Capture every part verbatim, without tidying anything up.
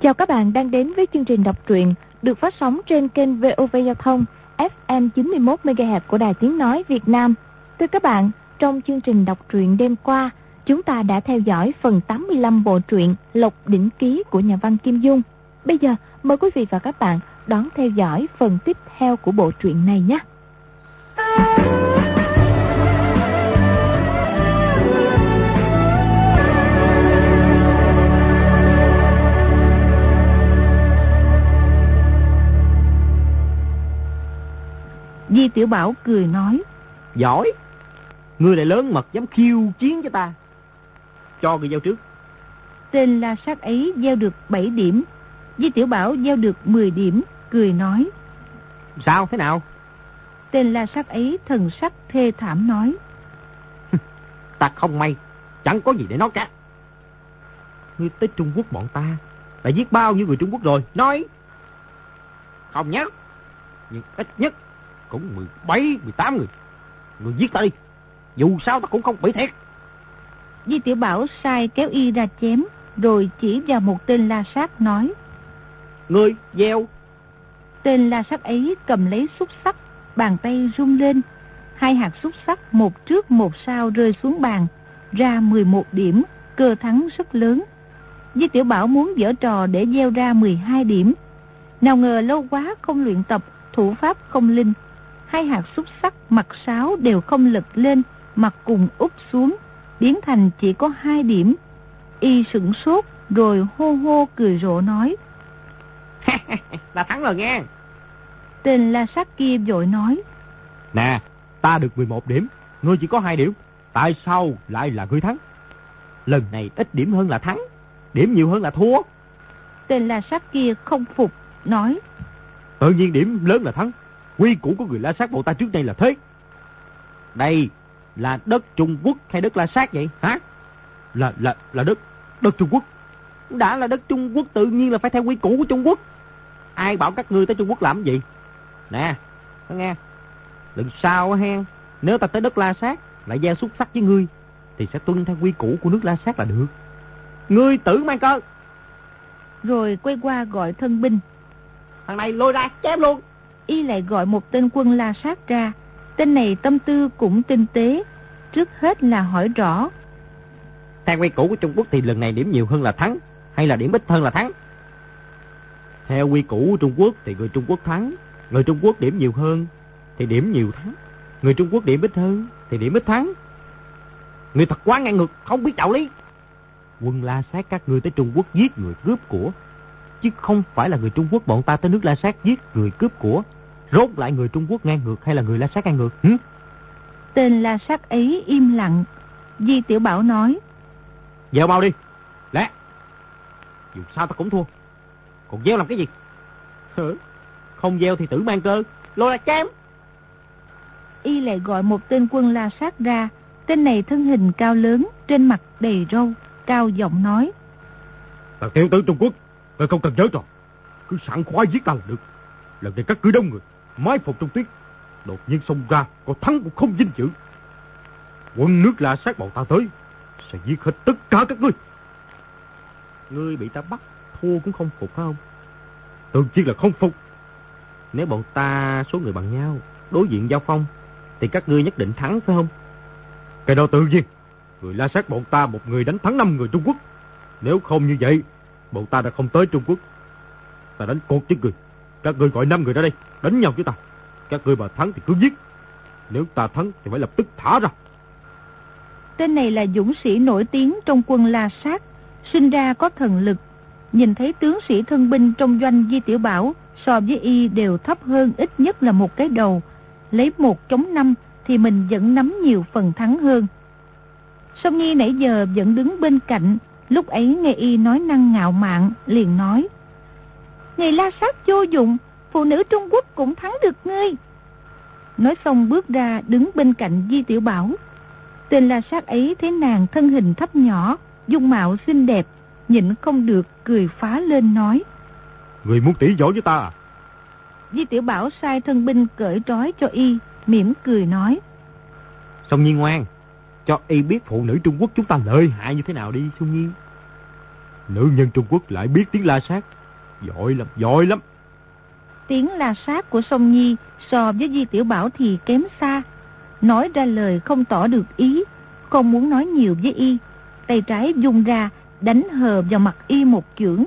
Chào các bạn đang đến với chương trình đọc truyện được phát sóng trên kênh vê o vê Giao thông ép em chín mươi mốt mê ga héc của Đài Tiếng Nói Việt Nam. Thưa các bạn, trong chương trình đọc truyện đêm qua, chúng ta đã theo dõi phần tám mươi lăm bộ truyện Lộc Đỉnh Ký của nhà văn Kim Dung. Bây giờ, mời quý vị và các bạn đón theo dõi phần tiếp theo của bộ truyện này nhé. Di Tiểu Bảo cười nói: Giỏi, ngươi lại lớn mật dám khiêu chiến với ta. Cho người gieo trước. Tên la sát ấy gieo được bảy điểm, Di Tiểu Bảo gieo được mười điểm, cười nói: Sao, thế nào? Tên la sát ấy thần sắc thê thảm nói: Ta không may, chẳng có gì để nói cả. Ngươi tới Trung Quốc bọn ta đã giết bao nhiêu người Trung Quốc rồi? Nói. Không nhớ, nhưng ít nhất cũng mười bảy, mười tám người. Người giết ta đi, dù sao ta cũng không bị thiệt. Di Tiểu Bảo sai kéo y ra chém, rồi chỉ vào một tên la sát nói: Ngươi gieo. Tên la sát ấy cầm lấy xúc xắc, bàn tay rung lên, hai hạt xúc xắc một trước một sau rơi xuống bàn, ra mười một điểm, cơ thắng rất lớn. Di Tiểu Bảo muốn giở trò để gieo ra mười hai điểm, nào ngờ lâu quá không luyện tập, thủ pháp không linh, hai hạt xúc xắc mặt sáo đều không lật lên, mặt cùng úp xuống, biến thành chỉ có hai điểm. Y sửng sốt rồi hô hô cười rộ nói: Ta thắng rồi nghe. Tên la sát kia vội nói: Nè, ta được mười một điểm, ngươi chỉ có hai điểm, tại sao lại là ngươi thắng? Lần này ít điểm hơn là thắng, điểm nhiều hơn là thua. Tên la sát kia không phục, nói: Tự nhiên điểm lớn là thắng, quy củ của người La Sát bộ ta trước đây là thế. Đây là đất Trung Quốc hay đất La Sát vậy hả? Là là là đất đất Trung Quốc. Đã là đất Trung Quốc tự nhiên là phải theo quy củ của Trung Quốc. Ai bảo các ngươi tới Trung Quốc làm gì? Nè, có nghe, lần sau hen, nếu ta tới đất La Sát lại gieo xúc sắc với ngươi thì sẽ tuân theo quy củ của nước La Sát là được. Ngươi tử mang cơ. Rồi quay qua gọi thân binh: Thằng này lôi ra chém luôn. Y lại gọi một tên quân La Sát ra. Tên này tâm tư cũng tinh tế, trước hết là hỏi rõ: Theo quy củ của Trung Quốc thì lần này điểm nhiều hơn là thắng, hay là điểm ít hơn là thắng? Theo quy củ của Trung Quốc thì người Trung Quốc thắng, người Trung Quốc điểm nhiều hơn thì điểm nhiều thắng, người Trung Quốc điểm ít hơn thì điểm ít thắng. Người thật quá ngang ngược, không biết đạo lý. Quân La Sát các ngươi tới Trung Quốc giết người cướp của, chứ không phải là người Trung Quốc bọn ta tới nước La Sát giết người cướp của. Rốt lại người Trung Quốc ngang ngược hay là người La Sát ngang ngược? Hử? Tên La Sát ấy im lặng. Di Tiểu Bảo nói: Gieo mau đi. Lẽ dù sao ta cũng thua, còn gieo làm cái gì? Hử? Không gieo thì tử mang cơ, lôi ra chém. Y lại gọi một tên quân La Sát ra. Tên này thân hình cao lớn, trên mặt đầy râu, cao giọng nói: Thằng tiểu tử Trung Quốc, ngươi không cần nhớ rồi, cứ sẵn khoái giết ta là được. Lần này các cứ đông người, mái phục trong tuyết, đột nhiên xông ra, còn thắng cũng không vinh dự. Quân nước La Sát bọn ta tới, sẽ giết hết tất cả các ngươi. Ngươi bị ta bắt, thua cũng không phục phải không? Tự nhiên là không phục. Nếu bọn ta số người bằng nhau, đối diện giao phong, thì các ngươi nhất định thắng phải không? Cái đó tự nhiên. Người La Sát bọn ta một người đánh thắng năm người Trung Quốc. Nếu không như vậy, bọn ta đã không tới Trung Quốc. Ta đánh cột với người. Các ngươi gọi năm người ra đây, đánh nhau với ta. Các ngươi mà thắng thì cứ giết. Nếu ta thắng thì phải lập tức thả ra. Tên này là dũng sĩ nổi tiếng trong quân La Sát, sinh ra có thần lực. Nhìn thấy tướng sĩ thân binh trong doanh Di Tiểu Bảo so với y đều thấp hơn ít nhất là một cái đầu. Lấy một chống năm thì mình vẫn nắm nhiều phần thắng hơn. Song Nghi nãy giờ vẫn đứng bên cạnh, lúc ấy nghe y nói năng ngạo mạn, liền nói: Người La Sát vô dụng, phụ nữ Trung Quốc cũng thắng được ngươi. Nói xong bước ra đứng bên cạnh Di Tiểu Bảo. Tên La Sát ấy thấy nàng thân hình thấp nhỏ, dung mạo xinh đẹp, nhịn không được cười phá lên nói: Người muốn tỉ võ với ta à? Di Tiểu Bảo sai thân binh cởi trói cho y, mỉm cười nói: Song Nhi ngoan, cho y biết phụ nữ Trung Quốc chúng ta lợi hại như thế nào đi Song Nhi. Nữ nhân Trung Quốc lại biết tiếng La Sát. Giỏi lắm, giỏi lắm. Tiếng La Sát của Song Nhi so với Di Tiểu Bảo thì kém xa. Nói ra lời không tỏ được ý, không muốn nói nhiều với y. Tay trái vung ra, đánh hờ vào mặt y một chưởng.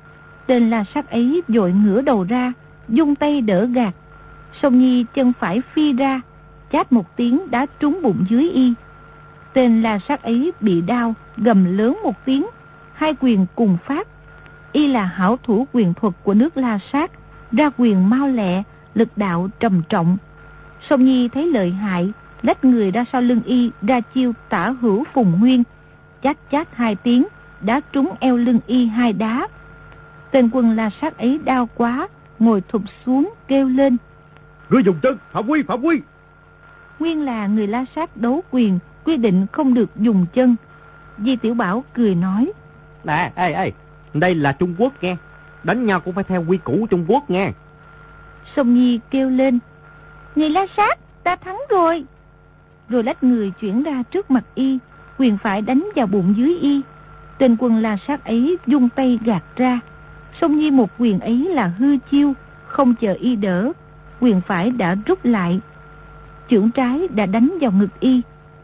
Tên La Sát ấy vội ngửa đầu ra, vung tay đỡ gạt. Song Nhi chân phải phi ra, chát một tiếng đá trúng bụng dưới y. Tên La Sát ấy bị đau, gầm lớn một tiếng, hai quyền cùng phát. Y là hảo thủ quyền thuật của nước La Sát, ra quyền mau lẹ, lực đạo trầm trọng. Song Nhi thấy lợi hại, lách người ra sau lưng y, ra chiêu tả hữu phùng nguyên, chát chát hai tiếng, đá trúng eo lưng y hai đá. Tên quân La Sát ấy đau quá, ngồi thụp xuống kêu lên: Ngươi dùng chân, phạm quy, phạm quy. Nguyên là người La Sát đấu quyền, quy định không được dùng chân. Di Tiểu Bảo cười nói: Nè, ê, ê, đây là Trung Quốc nghe, đánh nhau cũng phải theo quy củ Trung Quốc nghe. Song Nhi kêu lên: Người La Sát, ta thắng rồi. Rồi lách người chuyển ra trước mặt y, quyền phải đánh vào bụng dưới y. Tên quân La Sát ấy vung tay gạt ra. Song Nhi một quyền ấy là hư chiêu, không chờ y đỡ, quyền phải đã rút lại, chưởng trái đã đánh vào ngực y.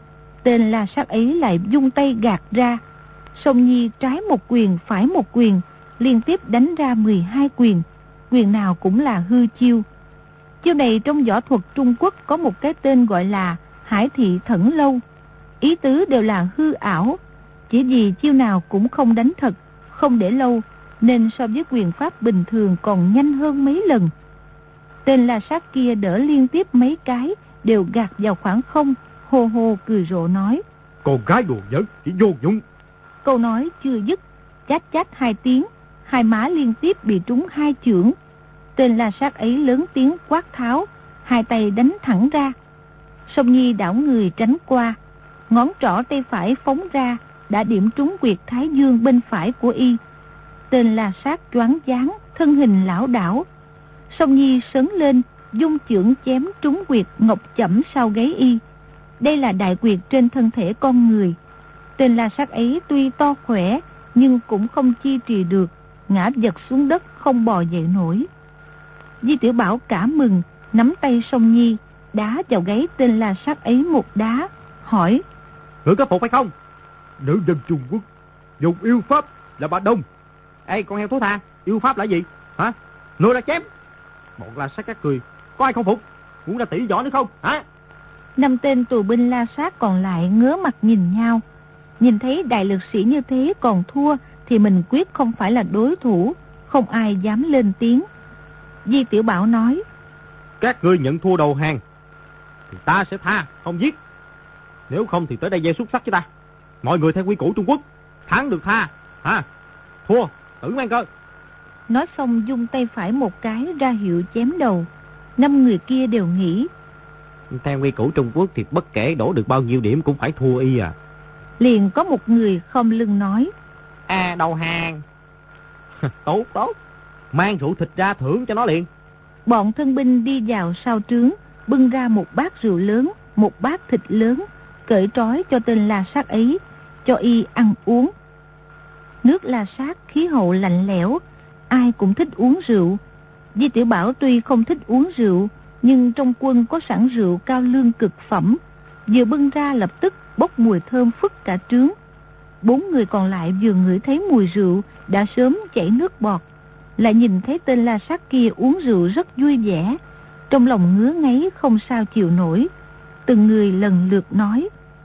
Tên La Sát ấy lại vung tay gạt ra. Song Nhi trái một quyền, phải một quyền, liên tiếp đánh ra mười hai quyền, quyền nào cũng là hư chiêu. Chiêu này trong võ thuật Trung Quốc có một cái tên gọi là Hải Thị Thẩn Lâu. Ý tứ đều là hư ảo, chỉ vì chiêu nào cũng không đánh thật, không để lâu, nên so với quyền pháp bình thường còn nhanh hơn mấy lần. Tên La Sát kia đỡ liên tiếp mấy cái, đều gạt vào khoảng không, hô hô cười rộ nói: Con gái đùa giỡn, chỉ vô dụng. Câu nói chưa dứt, chát chát hai tiếng, hai má liên tiếp bị trúng hai chưởng. Tên La Sát ấy lớn tiếng quát tháo, hai tay đánh thẳng ra. Song Nhi đảo người tránh qua, ngón trỏ tay phải phóng ra, đã điểm trúng quyệt thái dương bên phải của y. Tên La Sát choáng váng, thân hình lảo đảo. Song Nhi sấn lên, dung chưởng chém trúng quyệt ngọc chẩm sau gáy y. Đây là đại quyệt trên thân thể con người. Tên La Sát ấy tuy to khỏe, nhưng cũng không chi trì được, ngã vật xuống đất không bò dậy nổi. Di Tiểu Bảo cả mừng, nắm tay Song Nhi, đá vào gáy tên La Sát ấy một đá, hỏi: Ngươi có phục hay không? Nữ dân Trung Quốc dùng yêu pháp là bà Đông. Ê, con heo thú tha, yêu pháp là gì? Hả? Ngươi đã chém. Bọn La Sát các cười, có ai không phục? Muốn ra tỷ võ nữa không? Hả? Năm tên tù binh La Sát còn lại ngớ mặt nhìn nhau. Nhìn thấy đại lực sĩ như thế còn thua thì mình quyết không phải là đối thủ, không ai dám lên tiếng. Di Tiểu Bảo nói: Các ngươi nhận thua đầu hàng thì ta sẽ tha, không giết. Nếu không thì tới đây gieo xúc sắc với ta. Mọi người theo quy củ Trung Quốc, thắng được tha, hả? Thua tử mang cơ. Nói xong dung tay phải một cái ra hiệu chém đầu. Năm người kia đều nghĩ: Theo quy củ Trung Quốc thì bất kể đổ được bao nhiêu điểm cũng phải thua y à. Liền có một người khom lưng nói: À, đầu hàng. Tốt tốt, mang rượu thịt ra thưởng cho nó liền. Bọn thân binh đi vào sau trướng, bưng ra một bát rượu lớn, một bát thịt lớn, cởi trói cho tên La Sát ấy, cho y ăn uống. Nước La Sát khí hậu lạnh lẽo, ai cũng thích uống rượu. Di Tiểu Bảo tuy không thích uống rượu, nhưng trong quân có sẵn rượu cao lương cực phẩm, vừa bưng ra lập tức bốc mùi thơm phức cả trướng. Bốn người còn lại vừa ngửi thấy mùi rượu đã sớm chảy nước bọt, lại nhìn thấy tên La Sát kia uống rượu rất vui vẻ, trong lòng ngứa ngáy không sao chịu nổi. Từng người lần lượt nói: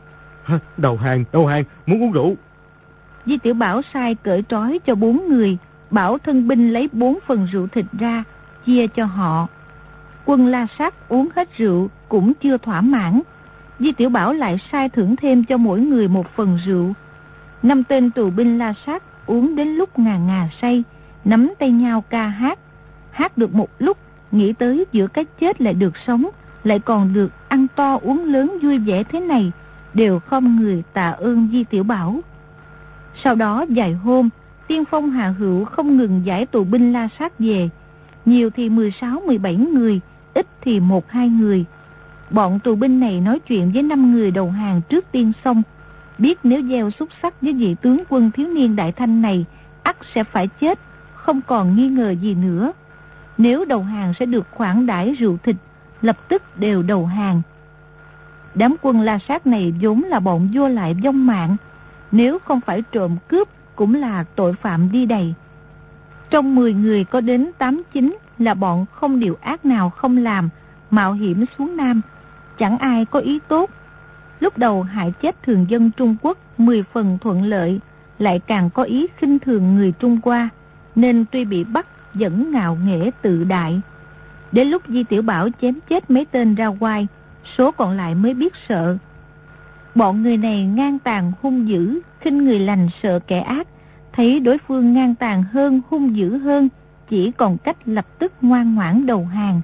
Đầu hàng, đầu hàng, muốn uống rượu. Di Tiểu Bảo sai cởi trói cho bốn người, bảo thân binh lấy bốn phần rượu thịt ra, chia cho họ. Quân La Sát uống hết rượu cũng chưa thỏa mãn. Di Tiểu Bảo lại sai thưởng thêm cho mỗi người một phần rượu. Năm tên tù binh La Sát uống đến lúc ngà ngà say, nắm tay nhau ca hát. Hát được một lúc, nghĩ tới giữa cái chết lại được sống, lại còn được ăn to uống lớn vui vẻ thế này, đều không người tạ ơn Di Tiểu Bảo. Sau đó vài hôm, Tiên Phong Hà Hữu không ngừng giải tù binh La Sát về, nhiều thì mười sáu mười bảy người, ít thì một hai người. Bọn tù binh này nói chuyện với năm người đầu hàng trước tiên xong, biết nếu gieo xúc sắc với vị tướng quân thiếu niên Đại Thanh này ắt sẽ phải chết, không còn nghi ngờ gì nữa. Nếu đầu hàng sẽ được khoản đãi rượu thịt, lập tức đều đầu hàng. Đám quân La Sát này vốn là bọn vua lại vong mạng, nếu không phải trộm cướp cũng là tội phạm đi đầy. Trong mười người có đến tám chín là bọn không điều ác nào không làm, mạo hiểm xuống Nam, chẳng ai có ý tốt. Lúc đầu hại chết thường dân Trung Quốc mười phần thuận lợi, lại càng có ý khinh thường người Trung Hoa, nên tuy bị bắt vẫn ngạo nghễ tự đại. Đến lúc Di Tiểu Bảo chém chết mấy tên ra oai, số còn lại mới biết sợ. Bọn người này ngang tàn hung dữ, khinh người lành sợ kẻ ác, thấy đối phương ngang tàn hơn, hung dữ hơn, chỉ còn cách lập tức ngoan ngoãn đầu hàng.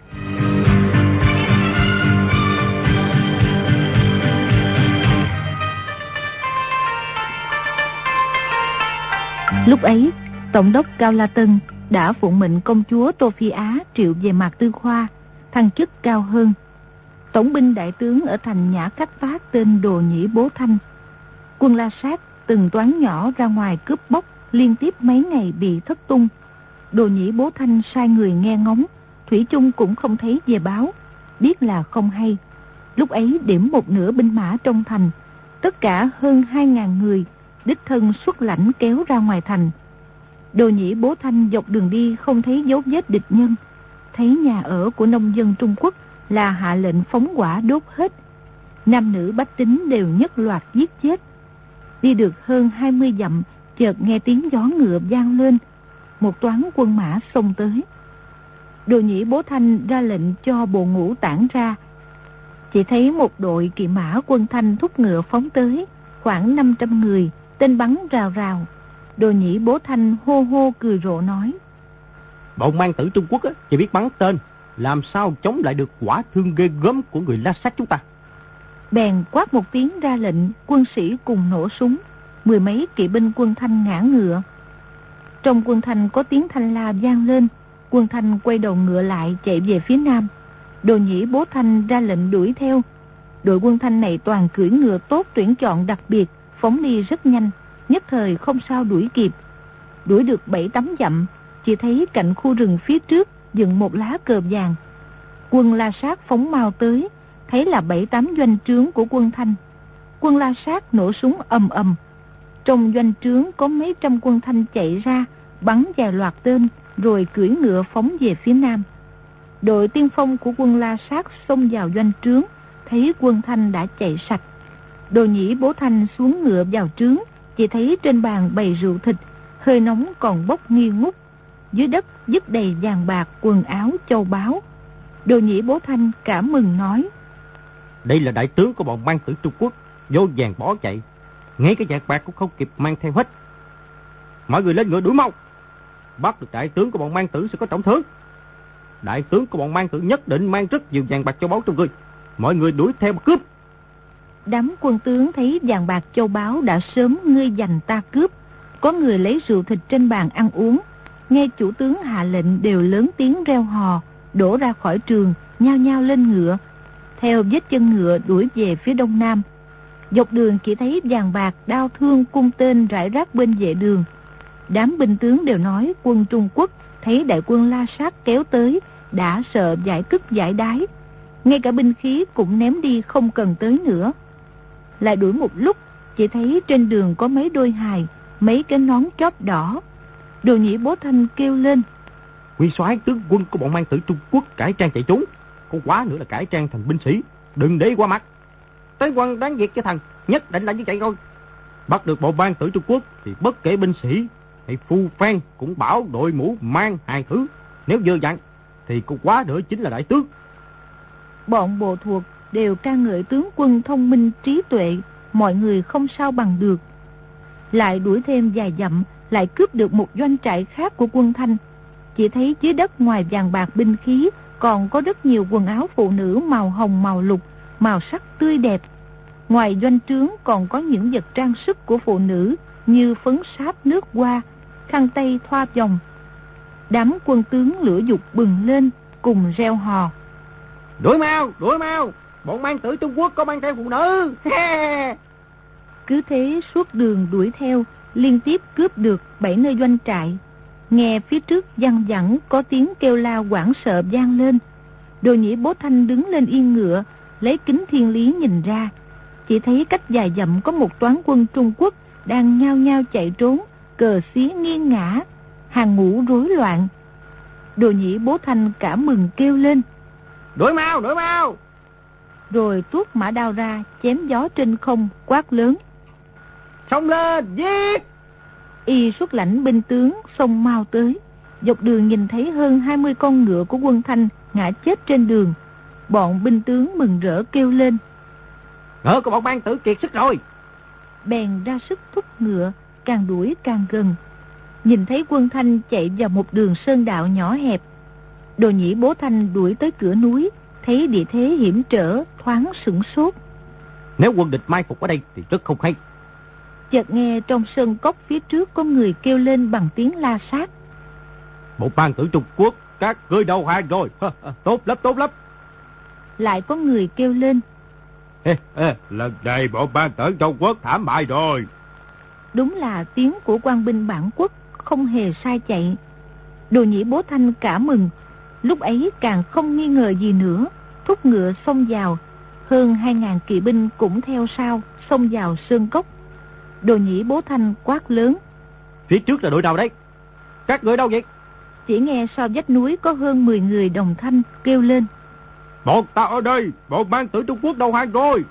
Lúc ấy, Tổng đốc Cao La Tân đã phụng mệnh công chúa Tô Phi Á triệu về Mạc Tư Khoa, thăng chức cao hơn. Tổng binh đại tướng ở thành Nhã Cách Phát tên Đồ Nhĩ Bố Thanh. Quân La Sát từng toán nhỏ ra ngoài cướp bóc, liên tiếp mấy ngày bị thất tung. Đồ Nhĩ Bố Thanh sai người nghe ngóng, thủy chung cũng không thấy về báo, biết là không hay. Lúc ấy điểm một nửa binh mã trong thành, tất cả hơn hai ngàn người, đích thân xuất lãnh kéo ra ngoài thành. Đồ Nhĩ Bố Thanh dọc đường đi không thấy dấu vết địch nhân, thấy nhà ở của nông dân Trung Quốc là hạ lệnh phóng hỏa đốt hết. Nam nữ bách tính đều nhất loạt giết chết. Đi được hơn hai mươi dặm, chợt nghe tiếng gió ngựa vang lên, một toán quân mã xông tới. Đồ Nhĩ Bố Thanh ra lệnh cho bộ ngũ tản ra. Chỉ thấy một đội kỵ mã quân Thanh thúc ngựa phóng tới, khoảng năm trăm người, tên bắn rào rào. Đồ Nhĩ Bố Thanh hô hô cười rộ nói: Bọn mang tử Trung Quốc á, chỉ biết bắn tên, làm sao chống lại được quả thương ghê gớm của người La Sát chúng ta. Bèn quát một tiếng ra lệnh, quân sĩ cùng nổ súng, mười mấy kỵ binh quân Thanh ngã ngựa. Trong quân Thanh có tiếng thanh la vang lên, quân Thanh quay đầu ngựa lại chạy về phía nam. Đồ Nhĩ Bố Thanh ra lệnh đuổi theo. Đội quân Thanh này toàn cưỡi ngựa tốt tuyển chọn đặc biệt, phóng đi rất nhanh, nhất thời không sao đuổi kịp. Đuổi được bảy tám dặm, chỉ thấy cạnh khu rừng phía trước dựng một lá cờ vàng. Quân La Sát phóng mau tới, thấy là bảy tám doanh trướng của quân Thanh. Quân La Sát nổ súng ầm ầm. Trong doanh trướng có mấy trăm quân Thanh chạy ra, bắn vài loạt tên, rồi cưỡi ngựa phóng về phía nam. Đội tiên phong của quân La Sát xông vào doanh trướng, thấy quân Thanh đã chạy sạch. Đồ Nhĩ Bố Thanh xuống ngựa vào trướng, chỉ thấy trên bàn bày rượu thịt, hơi nóng còn bốc nghi ngút. Dưới đất vứt đầy vàng bạc, quần áo, châu báu. Đồ Nhĩ Bố Thanh cảm mừng nói: Đây là đại tướng của bọn mang tử Trung Quốc, vô vàng bỏ chạy, ngay cái vàng bạc cũng không kịp mang theo hết. Mọi người lên ngựa đuổi mau, bắt được đại tướng của bọn mang tử sẽ có trọng thưởng. Đại tướng của bọn mang tử nhất định mang rất nhiều vàng bạc châu báu trong người, mọi người đuổi theo mà cướp. Đám quân tướng thấy vàng bạc châu báu đã sớm ngươi giành ta cướp, có người lấy rượu thịt trên bàn ăn uống, nghe chủ tướng hạ lệnh đều lớn tiếng reo hò, đổ ra khỏi trường, nhao nhao lên ngựa, theo vết chân ngựa đuổi về phía đông nam. Dọc đường chỉ thấy vàng bạc, đao thương, cung tên rải rác bên vệ đường. Đám binh tướng đều nói quân Trung Quốc thấy đại quân La Sát kéo tới, đã sợ giải cứt giải đái, ngay cả binh khí cũng ném đi không cần tới nữa. Lại đuổi một lúc, chỉ thấy trên đường có mấy đôi hài, mấy cái nón chóp đỏ. Đồ Nhĩ Bố Thanh kêu lên: Nguyên soái, tướng quân của bọn mang tử Trung Quốc cải trang chạy trốn, có quá nữa là cải trang thành binh sĩ, đừng để qua mặt. Tới quân đáng việc cho thằng, nhất định là như chạy thôi. Bắt được bọn mang tử Trung Quốc thì bất kể binh sĩ hay phu phan cũng bảo đội mũ mang hai thứ, nếu dơ dặn thì có quá nữa chính là đại tướng. Bọn bộ thuộc đều ca ngợi tướng quân thông minh trí tuệ, mọi người không sao bằng được. Lại đuổi thêm vài dặm, lại cướp được một doanh trại khác của quân Thanh. Chỉ thấy dưới đất ngoài vàng bạc binh khí còn có rất nhiều quần áo phụ nữ màu hồng màu lục, màu sắc tươi đẹp. Ngoài doanh trướng còn có những vật trang sức của phụ nữ như phấn sáp nước hoa, khăn tay thoa vòng. Đám quân tướng lửa dục bừng lên, cùng reo hò: Đuổi mau, đuổi mau, bọn mang tử Trung Quốc có mang theo phụ nữ. Cứ thế suốt đường đuổi theo, liên tiếp cướp được bảy nơi doanh trại. Nghe phía trước văng vẳng có tiếng kêu la hoảng sợ vang lên. Đồ Nhĩ Bố Thanh đứng lên yên ngựa, lấy kính thiên lý nhìn ra. Chỉ thấy cách vài dặm có một toán quân Trung Quốc đang nhao nhao chạy trốn, cờ xí nghiêng ngã, hàng ngũ rối loạn. Đồ Nhĩ Bố Thanh cả mừng kêu lên: Đuổi mau, đuổi mau! Rồi tuốt mã đao ra, chém gió trên không, quát lớn: Xông lên, giết! Y xuất lãnh binh tướng xông mau tới. Dọc đường nhìn thấy hơn hai mươi con ngựa của quân Thanh ngã chết trên đường. Bọn binh tướng mừng rỡ kêu lên: Ngựa của bọn Ban Tử kiệt sức rồi! Bèn ra sức thúc ngựa, càng đuổi càng gần. Nhìn thấy quân Thanh chạy vào một đường sơn đạo nhỏ hẹp. Đồ Nhĩ Bố Thanh đuổi tới cửa núi, thấy địa thế hiểm trở, thoáng sửng sốt. Nếu quân địch mai phục ở đây thì rất không hay. Chợt nghe trong sơn cốc phía trước có người kêu lên bằng tiếng la sát: Một Ban Tử Trung Quốc, các ngươi đầu hàng rồi. Tốt lắm, tốt lắm. Lại có người kêu lên: Ê, ê, lần này bộ Ban Tử Trung Quốc thảm bại rồi. Đúng là tiếng của quan binh bản quốc, không hề sai chạy. Đồ Nhĩ Bố Thanh cả mừng, lúc ấy càng không nghi ngờ gì nữa, thúc ngựa xông vào. Hơn hai ngàn kỵ binh cũng theo sau, xông vào sơn cốc. Đồ Nhĩ Bố Thanh quát lớn: Phía trước là đội nào đấy? Các ngươi đâu vậy? Chỉ nghe sau vách núi có hơn mười người đồng thanh kêu lên: Bọn ta ở đây, bọn Ban Tử Trung Quốc đầu hàng rồi.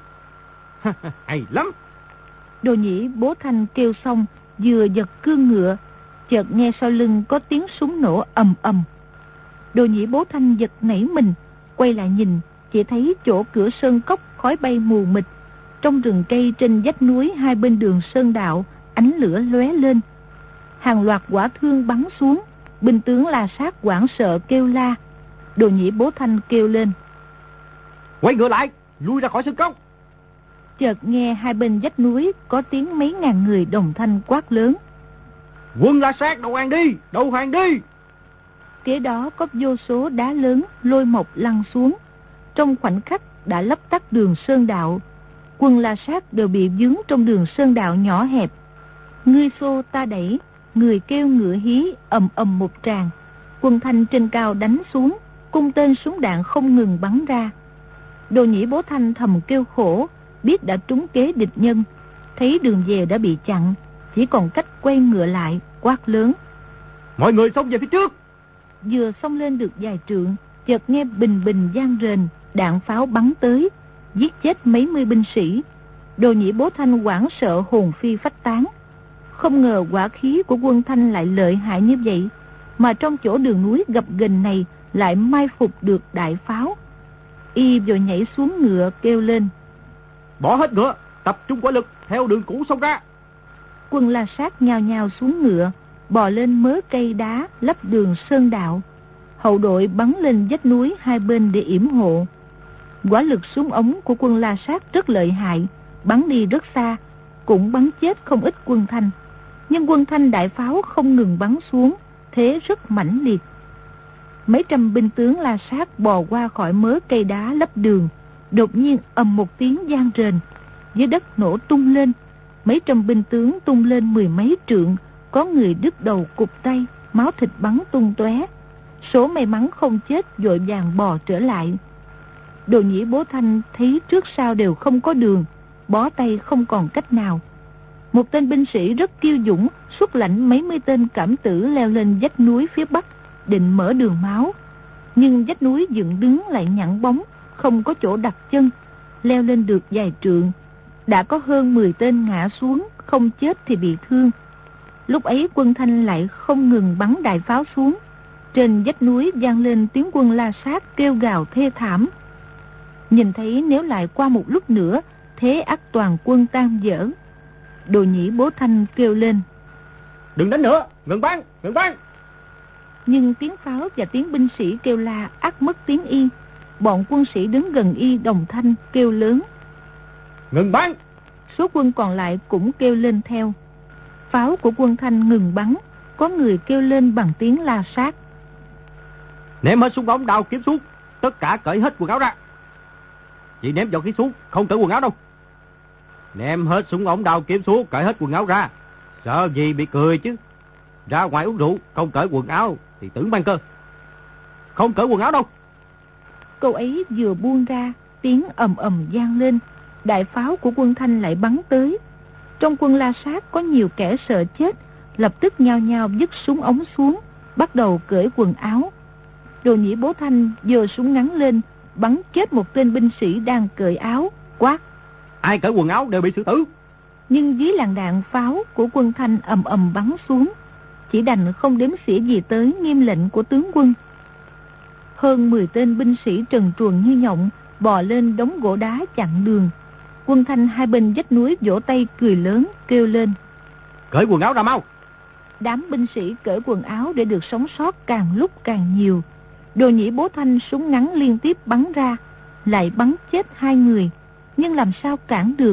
Hay lắm. Đồ Nhĩ Bố Thanh kêu xong, vừa giật cương ngựa, chợt nghe sau lưng có tiếng súng nổ ầm ầm. Đồ Nhĩ Bố Thanh giật nảy mình, quay lại nhìn, chỉ thấy chỗ cửa sơn cốc khói bay mù mịt. Trong rừng cây trên vách núi hai bên đường sơn đạo, ánh lửa lóe lên. Hàng loạt quả thương bắn xuống, binh tướng La Sát hoảng sợ kêu la. Đồ Nhĩ Bố Thanh kêu lên: Quay ngựa lại, lui ra khỏi sơn cốc. Chợt nghe hai bên vách núi có tiếng mấy ngàn người đồng thanh quát lớn: Quân La Sát đầu hàng đi, đầu hàng đi! Kế đó có vô số đá lớn lôi mộc lăn xuống. Trong khoảnh khắc đã lấp tắt đường sơn đạo. Quân La Sát đều bị vướng trong đường sơn đạo nhỏ hẹp. Ngươi xô ta đẩy, người kêu ngựa hí, ầm ầm một tràng. Quân Thanh trên cao đánh xuống, cung tên súng đạn không ngừng bắn ra. Đồ Nhĩ Bố Thanh thầm kêu khổ, biết đã trúng kế địch nhân. Thấy đường về đã bị chặn, chỉ còn cách quay ngựa lại, quát lớn: Mọi người xông về phía trước! Vừa xông lên được vài trượng, chợt nghe bình bình vang rền, đạn pháo bắn tới, giết chết mấy mươi binh sĩ. Đồ Nhĩ Bố Thanh hoảng sợ hồn phi phách tán. Không ngờ hỏa khí của quân Thanh lại lợi hại như vậy, mà trong chỗ đường núi gập ghềnh này lại mai phục được đại pháo. Y vội nhảy xuống ngựa kêu lên: Bỏ hết ngựa, tập trung quả lực theo đường cũ xông ra. Quân La Sát nhao nhao xuống ngựa, bò lên mớ cây đá lấp đường sơn đạo. Hậu đội bắn lên vách núi hai bên để yểm hộ. Quả lực súng ống của quân La Sát rất lợi hại, bắn đi rất xa, cũng bắn chết không ít quân Thanh. Nhưng quân Thanh đại pháo không ngừng bắn xuống, thế rất mãnh liệt. Mấy trăm binh tướng La Sát bò qua khỏi mớ cây đá lấp đường. Đột nhiên ầm một tiếng vang rền, dưới đất nổ tung lên. Mấy trăm binh tướng tung lên mười mấy trượng, có người đứt đầu cụt tay, máu thịt bắn tung tóe. Số may mắn không chết vội vàng bò trở lại. Đồ Nhĩ Bố Thanh thấy trước sau đều không có đường, bó tay không còn cách nào. Một tên binh sĩ rất kiêu dũng xuất lãnh mấy mươi tên cảm tử leo lên vách núi phía bắc, định mở đường máu. Nhưng vách núi dựng đứng lại nhẵn bóng, không có chỗ đặt chân. Leo lên được vài trượng, đã có hơn mười tên ngã xuống, không chết thì bị thương. Lúc ấy quân Thanh lại không ngừng bắn đại pháo xuống. Trên vách núi vang lên tiếng quân La Sát kêu gào thê thảm. Nhìn thấy nếu lại qua một lúc nữa, thế ắt toàn quân tan vỡ. Đồ Nhĩ Bố Thanh kêu lên: Đừng đánh nữa, ngừng bắn, ngừng bắn. Nhưng tiếng pháo và tiếng binh sĩ kêu la ắt mất tiếng y. Bọn quân sĩ đứng gần y đồng thanh kêu lớn: Ngừng bắn. Số quân còn lại cũng kêu lên theo. Pháo của quân Thanh ngừng bắn, có người kêu lên bằng tiếng La Sát: Ném hết súng ống đao kiếm xuống, tất cả cởi hết quần áo ra. Chỉ ném vào khí xuống, không cởi quần áo đâu. Ném hết súng ống đao kiếm xuống, cởi hết quần áo ra. Sợ gì bị cười chứ. Ra ngoài uống rượu, không cởi quần áo thì tưởng mang cơ. Không cởi quần áo đâu. Câu ấy vừa buông ra, tiếng ầm ầm vang lên. Đại pháo của quân Thanh lại bắn tới. Trong quân La Sát có nhiều kẻ sợ chết, lập tức nhao nhao vứt súng ống xuống, bắt đầu cởi quần áo. Đồ Nhĩ Bố Thanh giơ súng ngắn lên, bắn chết một tên binh sĩ đang cởi áo, quát: Ai cởi quần áo đều bị xử tử. Nhưng dưới làn đạn pháo của quân Thanh ầm ầm bắn xuống, chỉ đành không đếm xỉa gì tới nghiêm lệnh của tướng quân. Hơn mười tên binh sĩ trần truồng như nhộng bò lên đống gỗ đá chặn đường. Quân Thanh hai bên vách núi vỗ tay cười lớn, kêu lên: Cởi quần áo ra mau. Đám binh sĩ cởi quần áo để được sống sót càng lúc càng nhiều. Đồ Nhĩ Bố Thanh súng ngắn liên tiếp bắn ra, lại bắn chết hai người, nhưng làm sao cản được.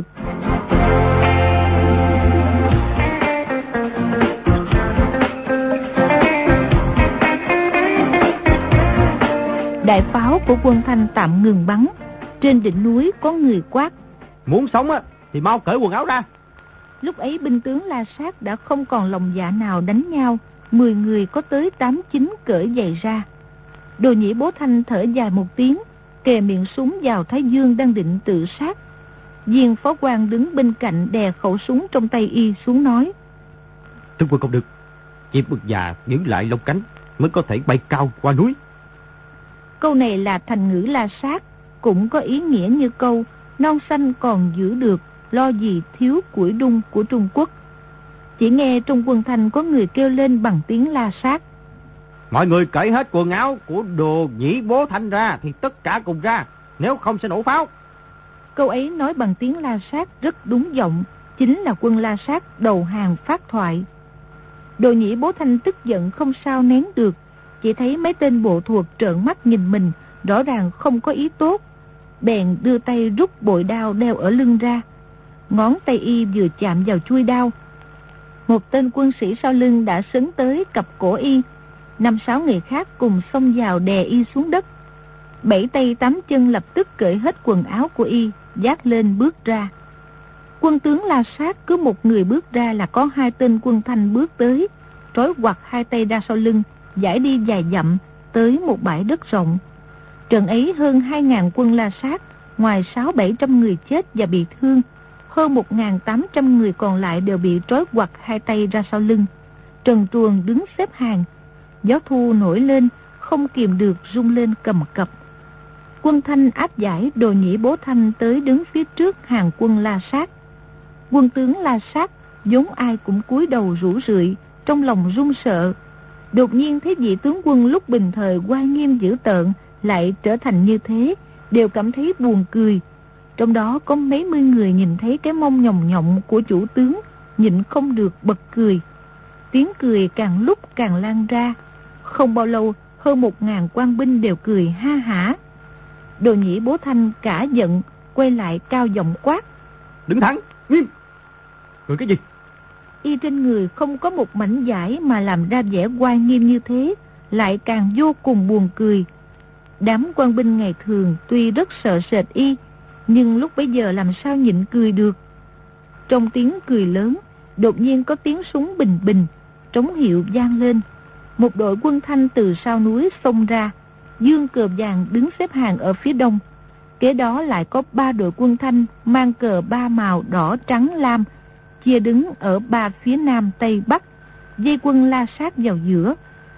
Đại pháo của quân Thanh tạm ngừng bắn. Trên đỉnh núi có người quát: Muốn sống á thì mau cởi quần áo ra. Lúc ấy binh tướng La Sát đã không còn lòng dạ nào đánh nhau. Mười người có tới tám chín cởi giày ra. Đồ Nhĩ Bố Thanh thở dài một tiếng, kề miệng súng vào Thái Dương đang định tự sát. Viên phó quan đứng bên cạnh đè khẩu súng trong tay y xuống nói: Tướng quân không được, chim bực già giữ lại lông cánh mới có thể bay cao qua núi. Câu này là thành ngữ La Sát, cũng có ý nghĩa như câu non xanh còn giữ được, lo gì thiếu củi đun của Trung Quốc. Chỉ nghe trong quân Thanh có người kêu lên bằng tiếng La Sát: Mọi người cởi hết quần áo của Đồ Nhĩ Bố Thanh ra thì tất cả cùng ra, nếu không sẽ nổ pháo. Câu ấy nói bằng tiếng La Sát rất đúng giọng, chính là quân La Sát đầu hàng phát thoại. Đồ Nhĩ Bố Thanh tức giận không sao nén được, chỉ thấy mấy tên bộ thuộc trợn mắt nhìn mình, rõ ràng không có ý tốt. Bèn đưa tay rút bội đao đeo ở lưng ra. Ngón tay y vừa chạm vào chuôi đao, một tên quân sĩ sau lưng đã sấn tới cặp cổ y. Năm sáu người khác cùng xông vào đè y xuống đất. Bảy tay tám chân lập tức cởi hết quần áo của y, vác lên bước ra. Quân tướng La Sát cứ một người bước ra là có hai tên quân Thanh bước tới, trói quặt hai tay ra sau lưng, giải đi vài dặm tới một bãi đất rộng. Trận ấy hơn hai ngàn quân La Sát, ngoài sáu bảy trăm người chết và bị thương, hơn một ngàn tám trăm người còn lại đều bị trói quặt hai tay ra sau lưng. Trần truồng đứng xếp hàng. Gió thu nổi lên, không kìm được rung lên cầm cập. Quân Thanh áp giải Đồ Nhĩ Bố Thanh tới đứng phía trước hàng quân La Sát. Quân tướng La Sát vốn ai cũng cúi đầu rũ rượi, trong lòng run sợ. Đột nhiên thấy vị tướng quân lúc bình thời oai nghiêm dữ tợn lại trở thành như thế, đều cảm thấy buồn cười. Trong đó có mấy mươi người nhìn thấy cái mông nhồng nhộng của chủ tướng, nhịn không được bật cười. Tiếng cười càng lúc càng lan ra. Không bao lâu, hơn một ngàn quan binh đều cười ha hả. Đồ Nhĩ Bố Thanh cả giận, quay lại cao giọng quát: Đứng thẳng, nghiêm. Cười cái gì? Y trên người không có một mảnh vải mà làm ra vẻ oai nghiêm như thế, lại càng vô cùng buồn cười. Đám quan binh ngày thường tuy rất sợ sệt y, nhưng lúc bấy giờ làm sao nhịn cười được. Trong tiếng cười lớn, đột nhiên có tiếng súng bình bình, trống hiệu vang lên. Một đội quân Thanh từ sau núi xông ra, dương cờ vàng đứng xếp hàng ở phía đông. Kế đó lại có ba đội quân Thanh mang cờ ba màu đỏ trắng lam, chia đứng ở ba phía nam tây bắc, dây quân La Sát vào giữa.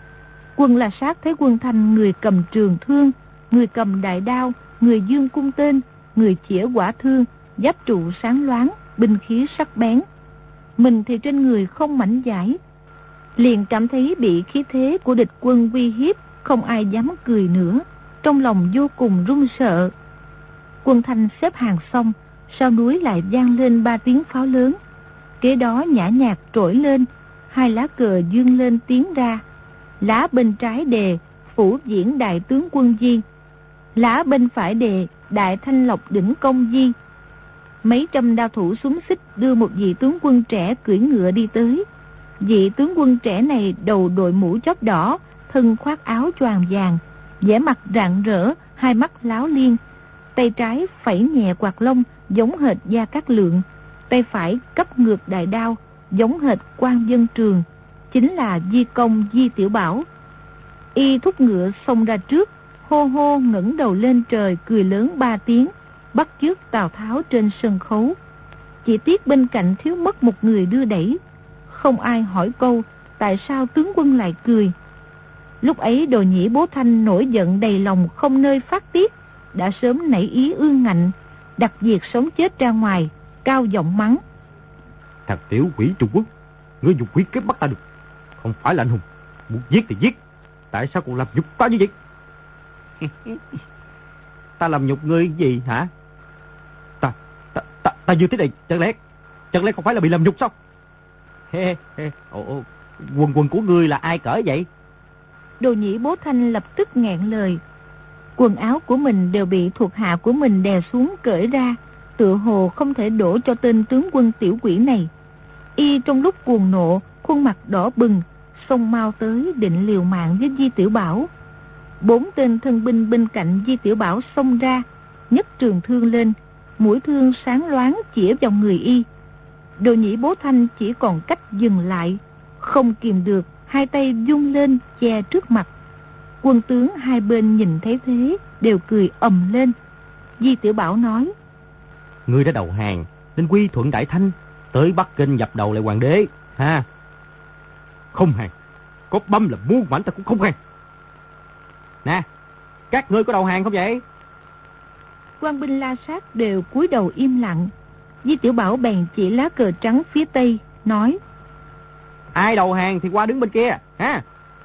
Quân La Sát thấy quân Thanh người cầm trường thương, người cầm đại đao, người dương cung tên, người chĩa quả thương, giáp trụ sáng loáng, binh khí sắc bén. Mình thì trên người không mảnh vải, liền cảm thấy bị khí thế của địch quân uy hiếp, không ai dám cười nữa, trong lòng vô cùng run sợ. Quân Thanh xếp hàng xong, sau núi lại vang lên ba tiếng pháo lớn. Kế đó nhã nhạc trỗi lên, hai lá cờ dương lên tiến ra. Lá bên trái đề Phủ Diễn Đại Tướng Quân Di, lá bên phải đề Đại Thanh Lộc Đỉnh Công Di. Mấy trăm đao thủ súng xích đưa một vị tướng quân trẻ cưỡi ngựa đi tới. Vị tướng quân trẻ này đầu đội mũ chóp đỏ, thân khoác áo choàng vàng, vẻ mặt rạng rỡ, hai mắt láo liên, tay trái phẩy nhẹ quạt lông giống hệt Gia Cát Lượng, tay phải cấp ngược đại đao, giống hệt Quan Vân Trường, chính là di công Di Tiểu Bảo. Y thúc ngựa xông ra trước, hô hô ngẩng đầu lên trời cười lớn ba tiếng, bắt chước Tào Tháo trên sân khấu. Chỉ tiếc bên cạnh thiếu mất một người đưa đẩy, không ai hỏi câu tại sao tướng quân lại cười. Lúc ấy Đồ Nhĩ Bố Thanh nổi giận đầy lòng không nơi phát tiết, đã sớm nảy ý ương ngạnh, đặt việc sống chết ra ngoài, cao giọng mắng: Thằng tiểu quỷ Trung Quốc, ngươi dùng quỷ kế bắt ta được, không phải là anh hùng, muốn giết thì giết, tại sao còn làm nhục ta như vậy? Ta làm nhục ngươi gì hả? Ta, ta, ta, ta như thế này, chẳng lẽ, chẳng lẽ không phải là bị làm nhục sao? Hê, hê, ồ, ồ, quần quần của ngươi là ai cởi vậy? Đồ Nhĩ Bố Thanh lập tức nghẹn lời. Quần áo của mình đều bị thuộc hạ của mình đè xuống cởi ra, tựa hồ không thể đổ cho tên tướng quân tiểu quỷ này. Y trong lúc cuồng nộ, khuôn mặt đỏ bừng, xông mau tới định liều mạng với Di Tiểu Bảo. Bốn tên thân binh bên cạnh Di Tiểu Bảo xông ra, nhấc trường thương lên, mũi thương sáng loáng chĩa vào người Y. Đồ Nhĩ Bố Thanh chỉ còn cách dừng lại, không kìm được, hai tay vung lên che trước mặt. Quân tướng hai bên nhìn thấy thế đều cười ầm lên. Di Tiểu Bảo nói: Ngươi đã đầu hàng nên quy thuận Đại Thanh, tới Bắc Kinh dập đầu lại hoàng đế ha? Không hàng, có băm là muôn mảnh ta cũng không hàng. Nè, các ngươi có đầu hàng không vậy? Quan binh La Sát đều cúi đầu im lặng. Di Tiểu Bảo bèn chỉ lá cờ trắng phía tây, nói: Ai đầu hàng thì qua đứng bên kia ha.